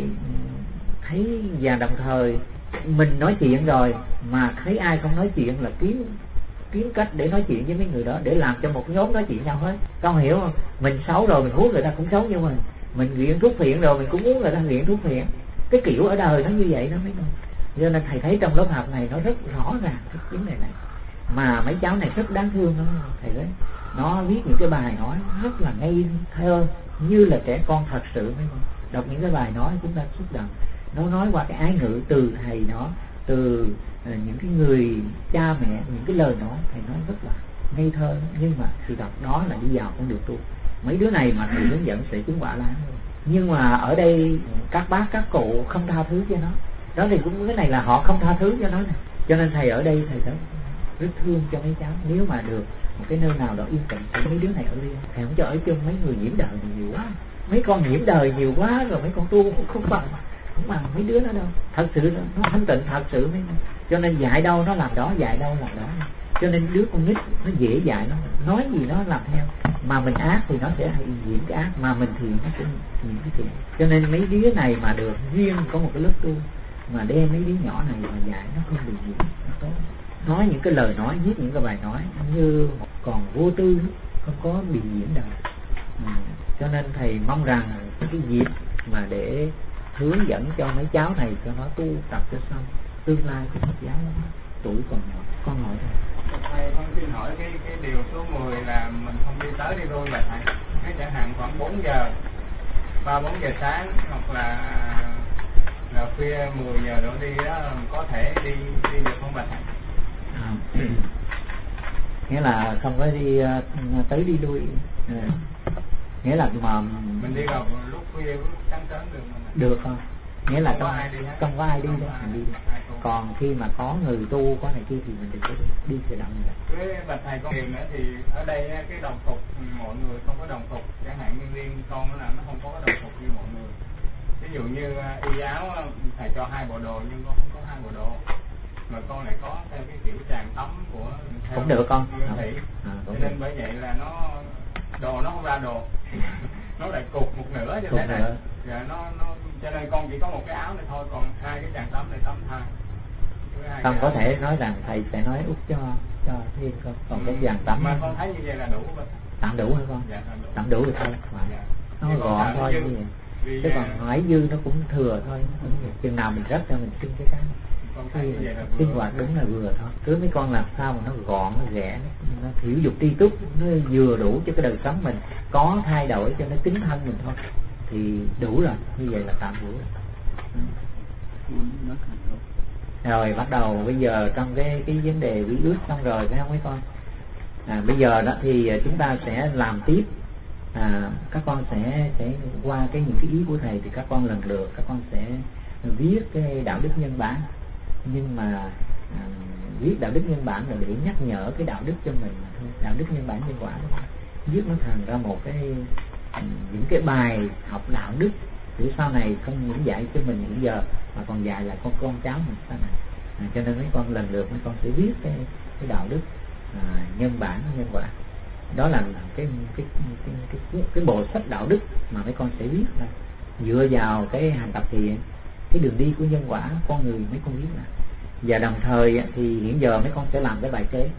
thấy, và đồng thời mình nói chuyện rồi mà thấy ai không nói chuyện là kiếm cách để nói chuyện với mấy người đó, để làm cho một nhóm nói chuyện nhau hết. Con hiểu không? Mình xấu rồi mình muốn người ta cũng xấu như mình nghiện thuốc phiện rồi mình cũng muốn người ta nghiện thuốc phiện. Cái kiểu ở đời nó như vậy đó mấy con. Cho nên thầy thấy trong lớp học này nó rất rõ ràng cái vấn đề này. Mà mấy cháu này rất đáng thương đó thầy đấy. Nó viết những cái bài nói rất là ngây thơ, như là trẻ con thật sự mấy con. Đọc những cái bài nói chúng ta xúc động. Nó nói qua cái ái ngữ từ thầy nó, từ những cái người cha mẹ, những cái lời nói thầy nói rất là ngây thơ, nhưng mà sự thật đó là đi vào con đường tu. Mấy đứa này mà thầy hướng dẫn sẽ chứng quả láng. Nhưng mà ở đây các bác các cụ không tha thứ cho nó. Đó thì cũng cái này là họ không tha thứ cho nó này. Cho nên thầy ở đây thầy rất thương cho mấy cháu. Nếu mà được một cái nơi nào đó yên tĩnh thì mấy đứa này ở riêng. Thầy không cho ở chung mấy người nhiễm đời nhiều quá. Mấy con nhiễm đời nhiều quá rồi mấy con tu cũng không bằng mấy đứa nó đâu. Thật sự nó thanh tịnh thật sự mấy. Cho nên dạy đâu nó làm đó, dạy đâu làm đó. Cho nên đứa con nít nó dễ dạy, nó nói gì nó làm theo. Mà mình ác thì nó sẽ diễn cái ác, mà mình thiện nó sẽ diễn cái thiện. Cho nên mấy đứa này mà được riêng có một cái lớp tu mà đem mấy đứa nhỏ này mà dạy nó không bị diễn, nó tốt. Nói những cái lời nói, viết những cái bài nói như còn vô tư, không có bị diễn đời. Cho nên thầy mong rằng cái dịp mà để hướng dẫn cho mấy cháu này cho nó tu tập cho xong tương lai của Phật giáo đó. Tuổi còn nhỏ. Con hỏi thầy, con xin hỏi cái điều số 10 là mình không đi tới đi lui là thầy. Cái chẳng hạn khoảng 4 giờ 3-4 giờ sáng hoặc là khuya 10 giờ đổ đi đó, có thể đi được không bà thầy? Nghĩa là không có đi tới đi lui. Nghĩa là mà mình đi vào lúc khuya lúc sáng sớm được không? Nghĩa là không có ai đi đâu, mình đi. Còn khi mà có người tu có này kia thì mình đừng có đi tự động vậy. Với bà thầy con điều nữa thì ở đây cái đồng phục mọi người không có đồng phục, chẳng hạn như riêng con là nó không có đồng phục như mọi người. Ví dụ như y áo thầy cho 2 bộ đồ nhưng con không có 2 bộ đồ, mà con lại có theo cái kiểu tràng tắm của cũng được con. Cho nên bởi vậy là đồ nó không ra đồ nó lại cục một nửa như thế này. Dạ, nó cho nên con chỉ có một cái áo này thôi, còn 2 cái tràng tắm này tắm thay. Con có thể nói rằng thầy sẽ nói út cho thêm con. Còn cái tràng tắm mà con thấy như vậy là đủ không? Tạm đủ hả con? Dạ, tạm đủ rồi thôi. Nó gọn thôi như vậy. Chứ còn hỏi dư nó cũng thừa thôi. Chừng nào mình rớt ra mình xin cái sinh hoạt đúng là vừa thôi. Cứ mấy con làm sao mà nó gọn, nó rẻ, nó thiểu dục tri túc, nó vừa đủ cho cái đời sống mình, có thay đổi cho nó tính thân mình thôi thì đủ rồi. Như vậy là tạm đủ rồi. Rồi bắt đầu bây giờ trong cái vấn đề quý ước xong rồi phải không mấy con? Bây giờ đó thì chúng ta sẽ làm tiếp. Các con sẽ qua những cái ý của thầy thì các con lần lượt các con sẽ viết cái đạo đức nhân bản. Nhưng mà viết đạo đức nhân bản là để nhắc nhở cái đạo đức cho mình mà thôi. Đạo đức nhân bản nhân quả đó, viết nó thành ra một những cái bài học đạo đức để sau này không những dạy cho mình hiện giờ mà còn dạy lại con cháu mình sau này. Cho nên mấy con lần lượt mấy con sẽ viết cái đạo đức nhân bản nhân quả. Đó là cái bộ sách đạo đức mà mấy con sẽ viết ra. Dựa vào cái hành tập thiện, cái đường đi của nhân quả con người mấy con viết ra. Và đồng thời thì hiện giờ mấy con sẽ làm cái bài kế.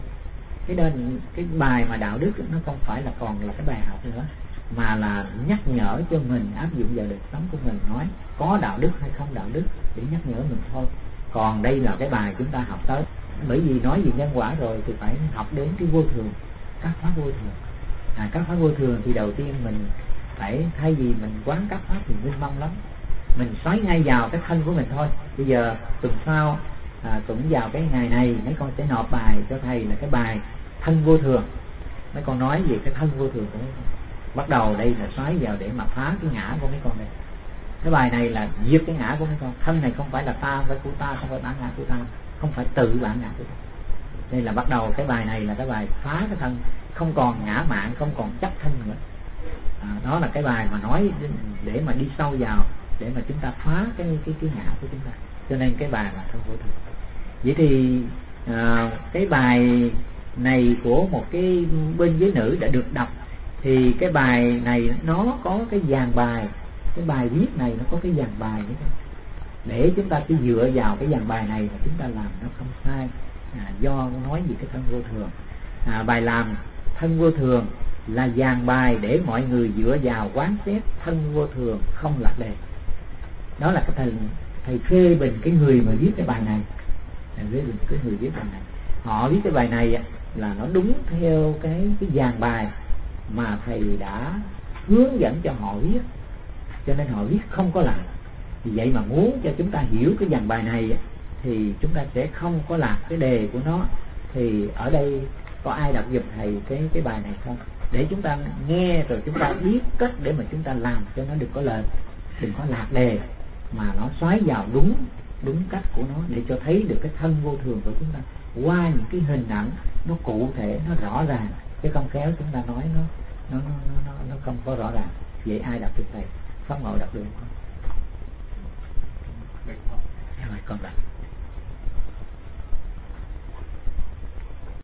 Cái bài mà đạo đức nó không phải là còn là cái bài học nữa, mà là nhắc nhở cho mình áp dụng vào đời sống của mình, nói có đạo đức hay không đạo đức để nhắc nhở mình thôi. Còn đây là cái bài chúng ta học tới. Bởi vì nói về nhân quả rồi thì phải học đến cái vô thường, các pháp vô thường. Các pháp vô thường thì đầu tiên mình phải, thay vì mình quán các pháp thì minh mông lắm, mình xoáy ngay vào cái thân của mình thôi. Bây giờ tuần sau cũng vào cái ngày này mấy con sẽ nộp bài cho thầy là cái bài thân vô thường. Mấy con nói về cái thân vô thường của mấy con. Bắt đầu đây là xoáy vào để mà phá cái ngã của mấy con đây. Cái bài này là diệt cái ngã của mấy con. Thân này không phải là ta, không phải của ta, không phải bản ngã của ta, không phải tự bản ngã của ta. Đây là bắt đầu cái bài này là cái bài phá cái thân, không còn ngã mạn, không còn chấp thân nữa. Đó là cái bài mà nói để mà đi sâu vào, để mà chúng ta phá cái ngã của chúng ta. Cho nên cái bài là thân vô thường. Vậy thì cái bài này của một cái bên giới nữ đã được đọc, thì cái bài này nó có cái dàn bài, cái bài viết này nó có cái dàn bài nữa. Để chúng ta chỉ dựa vào cái dàn bài này mà chúng ta làm nó không sai. Do nói về cái thân vô thường. Bài làm thân vô thường là dàn bài để mọi người dựa vào quán xét thân vô thường không lạc đề. Đó là cái thầy phê bình cái người mà viết cái bài này. Phê bình cái người viết bài này. Họ viết cái bài này là nó đúng theo cái dàn bài mà thầy đã hướng dẫn cho họ viết, cho nên họ viết không có lạc. Vì vậy mà muốn cho chúng ta hiểu cái dàn bài này thì chúng ta sẽ không có lạc cái đề của nó. Thì ở đây có ai đọc giùm thầy cái bài này không, để chúng ta nghe rồi chúng ta biết cách để mà chúng ta làm cho nó đừng có lệch, đừng có lạc đề, mà nó xoáy vào đúng cách của nó, để cho thấy được cái thân vô thường của chúng ta qua những cái hình ảnh nó cụ thể, nó rõ ràng, chứ không khéo chúng ta nói nó không có rõ ràng. Vậy ai đọc được thầy? Pháp Ngộ đọc được không? Rồi con đọc.